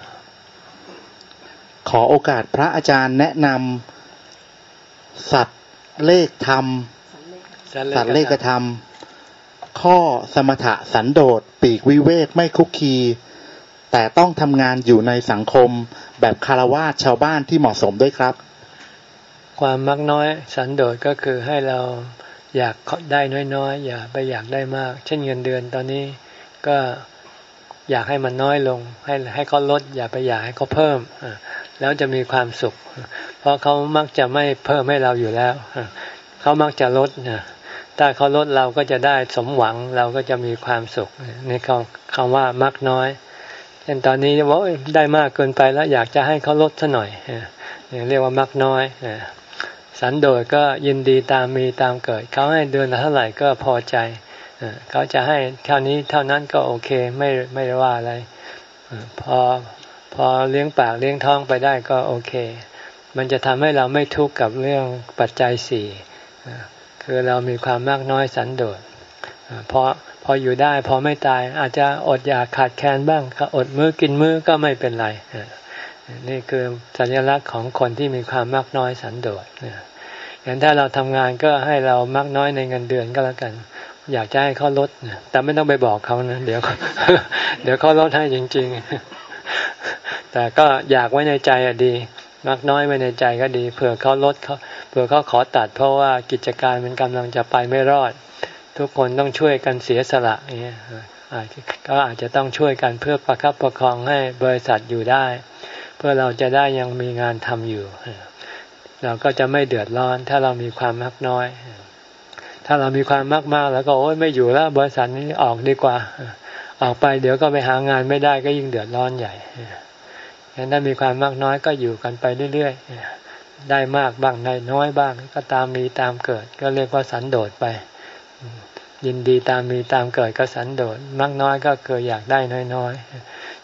ขอโอกาสพระอาจารย์แนะนำสัตว์เลขธรรมสัตว์เลขธรรมข้อสมถะสันโดษปีกวิเวกไม่คุกคีแต่ต้องทำงานอยู่ในสังคมแบบคฤหัสถ์ชาวบ้านที่เหมาะสมด้วยครับความมักน้อยสันโดษก็คือให้เราอยากได้น้อยๆอย่าไปอยากได้มากเช่นเงินเดือนตอนนี้ก็อยากให้มันน้อยลงให้ให้เขาลดอย่าไปอยากให้เขาเพิ่มแล้วจะมีความสุขเพราะเขามักจะไม่เพิ่มให้เราอยู่แล้วเขามักจะลดถ้าเขาลดเราก็จะได้สมหวังเราก็จะมีความสุขนี่คำคำว่ามักน้อยเช่นตอนนี้ว่าได้มากเกินไปแล้วอยากจะให้เขาลดซะหน่อยเรียกว่ามักน้อยสันโดษก็ยินดีตามมีตามเกิดเขาให้เดือนละเท่าไหร่ก็พอใจเขาจะให้เท่านี้เท่านั้นก็โอเคไม่ไม่ว่าอะไรพอพอเลี้ยงปากเลี้ยงท้องไปได้ก็โอเคมันจะทำให้เราไม่ทุกข์กับเรื่องปัจจัยสี่คือเรามีความมากน้อยสันโดษพอพออยู่ได้พอไม่ตายอาจจะอดอยากขาดแคลนบ้างอดมื้อกินมื้อก็ไม่เป็นไรนี่คือสัญลักษณ์ของคนที่มีความมากน้อยสันโดษอย่างถ้าเราทำงานก็ให้เรามากน้อยในเงินเดือนก็แล้วกันอยากจะให้เขาลดแต่ไม่ต้องไปบอกเขานะเดี๋ยวเดี๋ยวเขาลดให้จริงๆแต่ก็อยากไว้ในใจอะดีมากน้อยไว้ในใจก็ดีเผื่อเขาลดเขาเผื่อเขาขอตัดเพราะว่ากิจการมันกำลังจะไปไม่รอดทุกคนต้องช่วยกันเสียสละอย่างเงี้ยก็อาจจะต้องช่วยกันเพื่อประคับประคองให้บริษัทอยู่ได้เพื่อเราจะได้ยังมีงานทำอยู่เราก็จะไม่เดือดร้อนถ้าเรามีความมากน้อยถ้าเรามีความมากๆแล้วก็โอ๊ยไม่อยู่แล้วบริษัทนี้ออกดีกว่าออกไปเดี๋ยวก็ไปหางานไม่ได้ก็ยิ่งเดือดร้อนใหญ่งั้นถ้ามีความมากน้อยก็อยู่กันไปเรื่อยๆได้มากบ้างได้น้อยบ้างก็ตามมีตามเกิดก็เรียกว่าสันโดษไปยินดีตามมีตามเกิดก็สันโดษมากน้อยก็คืออยากได้น้อยๆ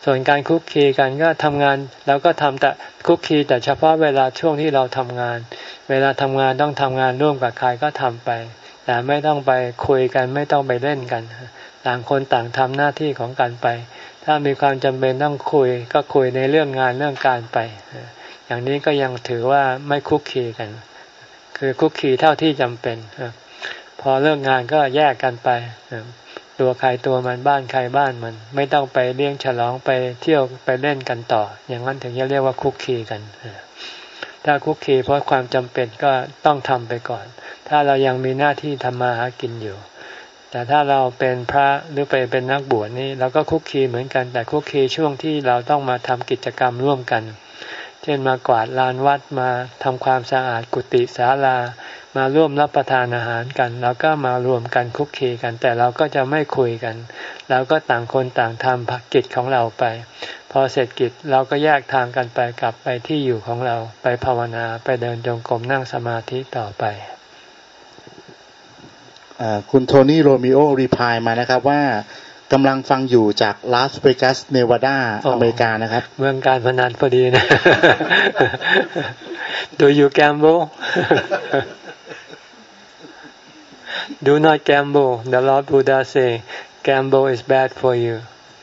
ส่วนการคุกคีกันก็ทำงานเราก็ทำแต่คุกคีแต่เฉพาะเวลาช่วงที่เราทำงานเวลาทำงานต้องทำงานร่วมกับใครก็ทำไปแต่ไม่ต้องไปคุยกันไม่ต้องไปเล่นกันต่างคนต่างทำหน้าที่ของกันไปถ้ามีความจำเป็นต้องคุยก็คุยในเรื่องงานเรื่องการไปอย่างนี้ก็ยังถือว่าไม่คุกคีกันคือคุกคีเท่าที่จำเป็นพอเลิกงานก็แยกกันไปตัวใครตัวมันบ้านใครบ้านมันไม่ต้องไปเลี้ยงฉลองไปเที่ยวไปเล่นกันต่ออย่างนั้นถึงจะเรียกว่าคุกคีกันถ้าคุกคีเพราะความจำเป็นก็ต้องทำไปก่อนถ้าเรายังมีหน้าที่ทำมาหากินอยู่แต่ถ้าเราเป็นพระหรือไปเป็นนักบวชนี่เราก็คุกคีเหมือนกันแต่คุกคีช่วงที่เราต้องมาทำกิจกรรมร่วมกันเช่นมากวาดลานวัดมาทำความสะอาดกุฏิศาลามาร่วมรับประทานอาหารกันแล้วก็มารวมกันคุกคีกันแต่เราก็จะไม่คุยกันเราก็ต่างคนต่างทำกิจของเราไปพอเสร็จกิจเราก็แยกทางกันไปกลับไปที่อยู่ของเราไปภาวนาไปเดินจงกรมนั่งสมาธิต่อไปคุณโทนี่โรมิโอรีพลายมานะครับว่ากำลังฟังอยู่จากลาสเวกัสเนวาดาอเมริกานะครับเมืองการพนันพอดีนะ Do you gamble? Do not gamble. The Lord Buddha say, gamble is bad for you.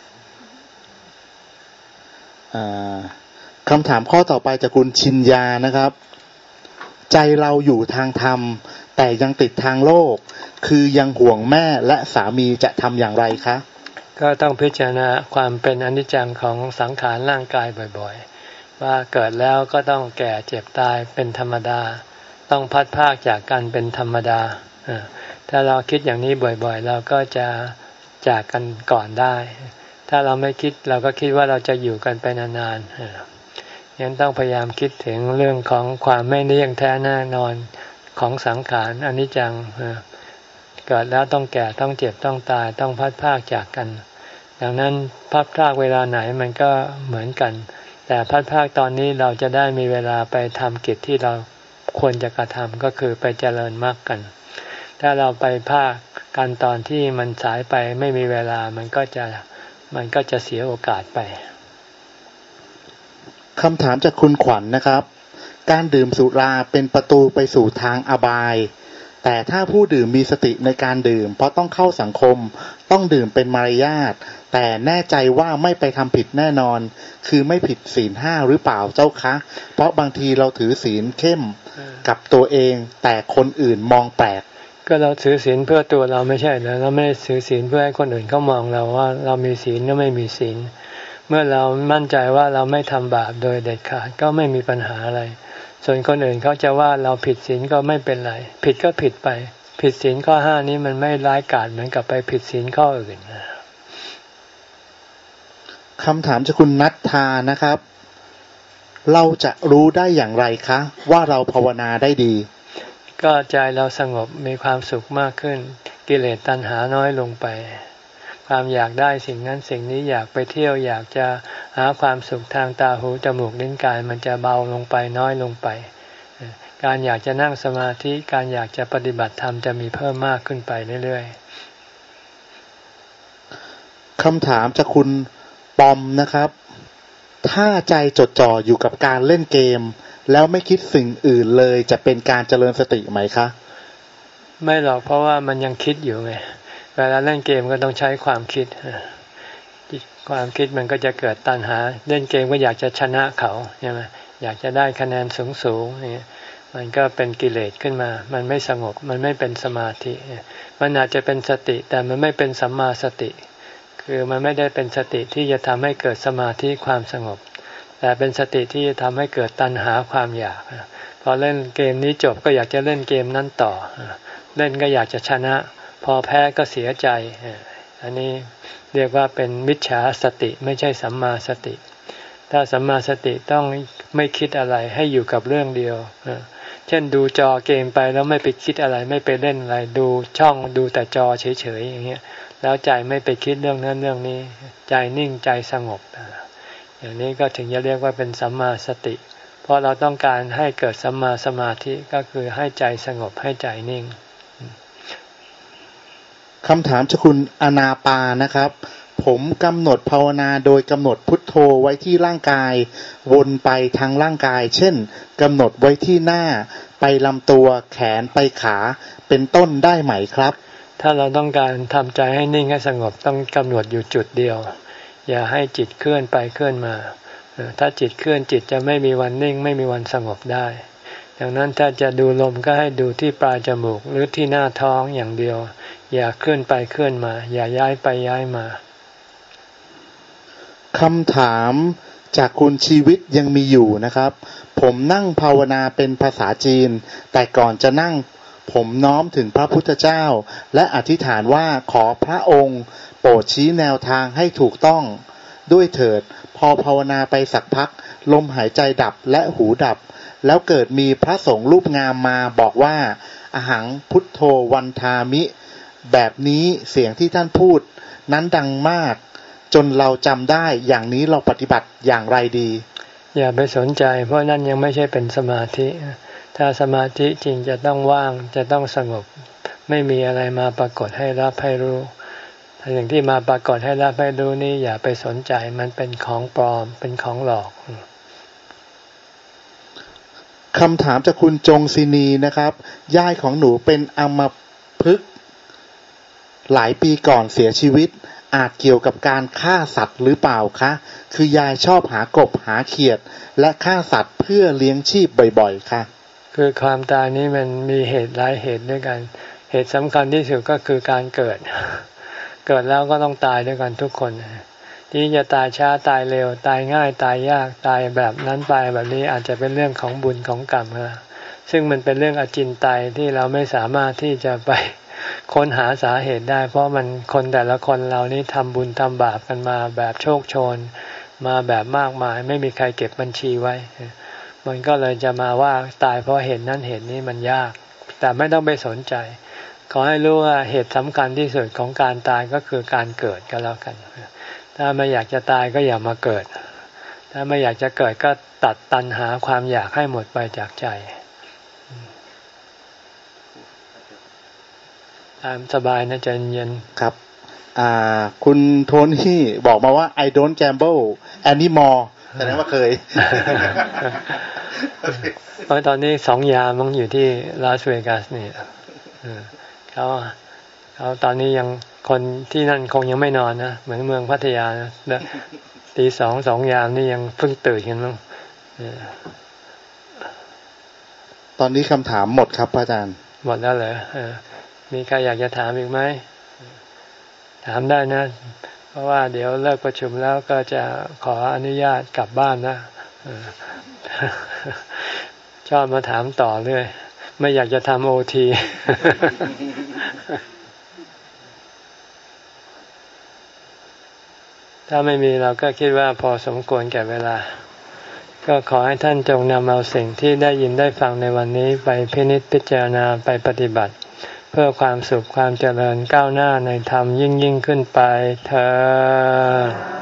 คำถามข้อต่อไปจากคุณชินยานะครับใจเราอยู่ทางธรรมแต่ยังติดทางโลกคือยังห่วงแม่และสามีจะทำอย่างไรคะก็ต้องพิจารณาความเป็นอนิจจังของสังขารร่างกายบ่อยๆว่าเกิดแล้วก็ต้องแก่เจ็บตายเป็นธรรมดาต้องพัดพรากจากกันเป็นธรรมดาถ้าเราคิดอย่างนี้บ่อยๆเราก็จะจากกันก่อนได้ถ้าเราไม่คิดเราก็คิดว่าเราจะอยู่กันไปนานๆยังต้องพยายามคิดถึงเรื่องของความไม่เที่ยงแท้แน่นอนของสังขารอนิจจังเกิดแล้วต้องแก่ต้องเจ็บต้องตายต้องพัดพรากจากกันดังนั้นพัดพรากเวลาไหนมันก็เหมือนกันแต่พัดพรากตอนนี้เราจะได้มีเวลาไปทำกิจที่เราควรจะกระทำก็คือไปเจริญมรรคกันถ้าเราไปพรากกันตอนที่มันสายไปไม่มีเวลามันก็จะมันก็จะเสียโอกาสไปคำถามจากคุณขวัญ นะครับการดื่มสุราเป็นประตูไปสู่ทางอบายแต่ถ้าผู้ดื่มมีสติในการดื่มเพราะต้องเข้าสังคมต้องดื่มเป็นมารยาทแต่แน่ใจว่าไม่ไปทำผิดแน่นอนคือไม่ผิดศีลห้าหรือเปล่าเจ้าคะเพราะบางทีเราถือศีลเข้มกับตัวเองแต่คนอื่นมองแปลกก็เราถือศีลเพื่อตัวเราไม่ใช่เหรอเราไม่ได้ถือศีลเพื่อให้คนอื่นเขามองเราว่าเรามีศีลก็ไม่มีศีลเมื่อเรามั่นใจว่าเราไม่ทำบาปโดยเด็ดขาดก็ไม่มีปัญหาอะไรส่วนคนอื่นเขาจะว่าเราผิดศีลก็ไม่เป็นไรผิดก็ผิดไปผิดศีลข้อห้านี้มันไม่ร้ายกาจเหมือนกับไปผิดศีลข้ออื่นคำถามจากคุณนัทธานะครับเราจะรู้ได้อย่างไรคะว่าเราภาวนาได้ดีก็ใจเราสงบมีความสุขมากขึ้นกิเลสตัณหาน้อยลงไปความอยากได้สิ่งนั้นสิ่งนี้อยากไปเที่ยวอยากจะหาความสุขทางตาหูจมูกลิ้นกายมันจะเบาลงไปน้อยลงไปการอยากจะนั่งสมาธิการอยากจะปฏิบัติธรรมจะมีเพิ่มมากขึ้นไปเรื่อยๆคำถามจากคุณปอมนะครับถ้าใจจดจ่ออยู่กับการเล่นเกมแล้วไม่คิดสิ่งอื่นเลยจะเป็นการเจริญสติไหมคะไม่หรอกเพราะว่ามันยังคิดอยู่ไงเวลาเล่นเกมก็ต้องใช้ความคิดความคิดมันก็จะเกิดตัณหาเล่นเกมก็อยากจะชนะเขาใช่ไหมอยากจะได้คะแนนสูงๆนี่มันก็เป็นกิเลสขึ้นมามันไม่สงบมันไม่เป็นสมาธิมันอาจจะเป็นสติแต่มันไม่เป็นสัมมาสติคือมันไม่ได้เป็นสติที่จะทำให้เกิดสมาธิความสงบแต่เป็นสติที่จะทำให้เกิดตัณหาความอยากพอเล่นเกมนี้จบก็อยากจะเล่นเกมนั้นต่อเล่นก็อยากจะชนะพอแพ้ก็เสียใจอันนี้เรียกว่าเป็นมิจฉาสติไม่ใช่สัมมาสติถ้าสัมมาสติต้องไม่คิดอะไรให้อยู่กับเรื่องเดียวเช่นดูจอเกมไปแล้วไม่ไปคิดอะไรไม่ไปเล่นอะไรดูช่องดูแต่จอเฉยๆอย่างเงี้ยแล้วใจไม่ไปคิดเรื่องนั้นเรื่องนี้ใจนิ่งใจสงบอย่างนี้ก็ถึงจะเรียกว่าเป็นสัมมาสติเพราะเราต้องการให้เกิดสัมมาสมาธิก็คือให้ใจสงบให้ใจนิ่งคำถามจากคุณอนาปานะครับผมกำหนดภาวนาโดยกำหนดพุทโธไว้ที่ร่างกายวนไปทางร่างกายเช่นกำหนดไว้ที่หน้าไปลำตัวแขนไปขาเป็นต้นได้ไหมครับถ้าเราต้องการทำใจให้นิ่งให้สงบต้องกำหนดอยู่จุดเดียวอย่าให้จิตเคลื่อนไปเคลื่อนมาถ้าจิตเคลื่อนจิตจะไม่มีวันนิ่งไม่มีวันสงบได้ดังนั้นถ้าจะดูลมก็ให้ดูที่ปลายจมูกหรือที่หน้าท้องอย่างเดียวอย่าเคลื่อนไปเคลื่อนมาอย่าย้ายไปย้ายมาคำถามจากคุณชีวิตยังมีอยู่นะครับผมนั่งภาวนาเป็นภาษาจีนแต่ก่อนจะนั่งผมน้อมถึงพระพุทธเจ้าและอธิษฐานว่าขอพระองค์โปรดชี้แนวทางให้ถูกต้องด้วยเถิดพอภาวนาไปสักพักลมหายใจดับและหูดับแล้วเกิดมีพระสงฆ์รูปงามมาบอกว่าอหังพุทโธวันทามิแบบนี้เสียงที่ท่านพูดนั้นดังมากจนเราจำได้อย่างนี้เราปฏิบัติอย่างไรดีอย่าไปสนใจเพราะนั่นยังไม่ใช่เป็นสมาธิถ้าสมาธิจริงจะต้องว่างจะต้องสงบไม่มีอะไรมาปรากฏให้รับให้รู้สิ่งที่มาปรากฏให้รับให้รู้นี่อย่าไปสนใจมันเป็นของปลอมเป็นของหลอกคำถามจากคุณจงศินีนะครับยายของหนูเป็นอัมพฤกษ์หลายปีก่อนเสียชีวิตอาจเกี่ยวกับการฆ่าสัตว์หรือเปล่าคะคือยายชอบหากบหาเขียดและฆ่าสัตว์เพื่อเลี้ยงชีพบ่อยๆค่ะคือความตายนี้มันมีเหตุหลายเหตุด้วยกันเหตุสำคัญที่สุดก็คือการเกิดเกิดแล้วก็ต้องตายด้วยกันทุกคนที่จะตายช้าตายเร็วตายง่ายตายยากตายแบบนั้นไปแบบนี้อาจจะเป็นเรื่องของบุญของกรรมนะซึ่งมันเป็นเรื่องอจินไตยที่เราไม่สามารถที่จะไปค้นหาสาเหตุได้เพราะมันคนแต่ละคนเรานี้ทำบุญทำบาปกันมาแบบโชคโชนมาแบบมากมายไม่มีใครเก็บบัญชีไว้มันก็เลยจะมาว่าตายเพราะเหตุนั้นเหตุนี้มันยากแต่ไม่ต้องไปสนใจขอให้รู้ว่าเหตุสำคัญที่สุดของการตายก็คือการเกิดก็แล้วกันถ้าไม่อยากจะตายก็อย่ามาเกิดถ้าไม่อยากจะเกิดก็ตัดตัณหาความอยากให้หมดไปจากใจตามสบายนะใจเย็นครับอ่าคุณโทนี่บอกมาว่า I don't gamble anymore แสดงว่าเคยเพราะตอนนี้สองยามมันอยู่ที่ลาสเวกัสนี่เขาเขาตอนนี้ยังคนที่นั่นคงยังไม่นอนนะเหมือนเมืองพัทยานะตีสองสองยามนี่ยังเพิ่งตื่นกันมั้งตอนนี้คำถามหมดครับอาจารย์หมดแล้วเหรอมีใครอยากจะถามอีกไหมถามได้นะเพราะว่าเดี๋ยวเลิกประชุมแล้วก็จะขออนุญาตกลับบ้านนะชอบมาถามต่อเรื่อยไม่อยากจะทำโอทีถ้าไม่มีเราก็คิดว่าพอสมควรแก่เวลาก็ขอให้ท่านจงนำเอาสิ่งที่ได้ยินได้ฟังในวันนี้ไปพินิจพิจารณาไปปฏิบัติเพื่อความสุขความเจริญก้าวหน้าในธรรมยิ่งยิ่งขึ้นไปเถิด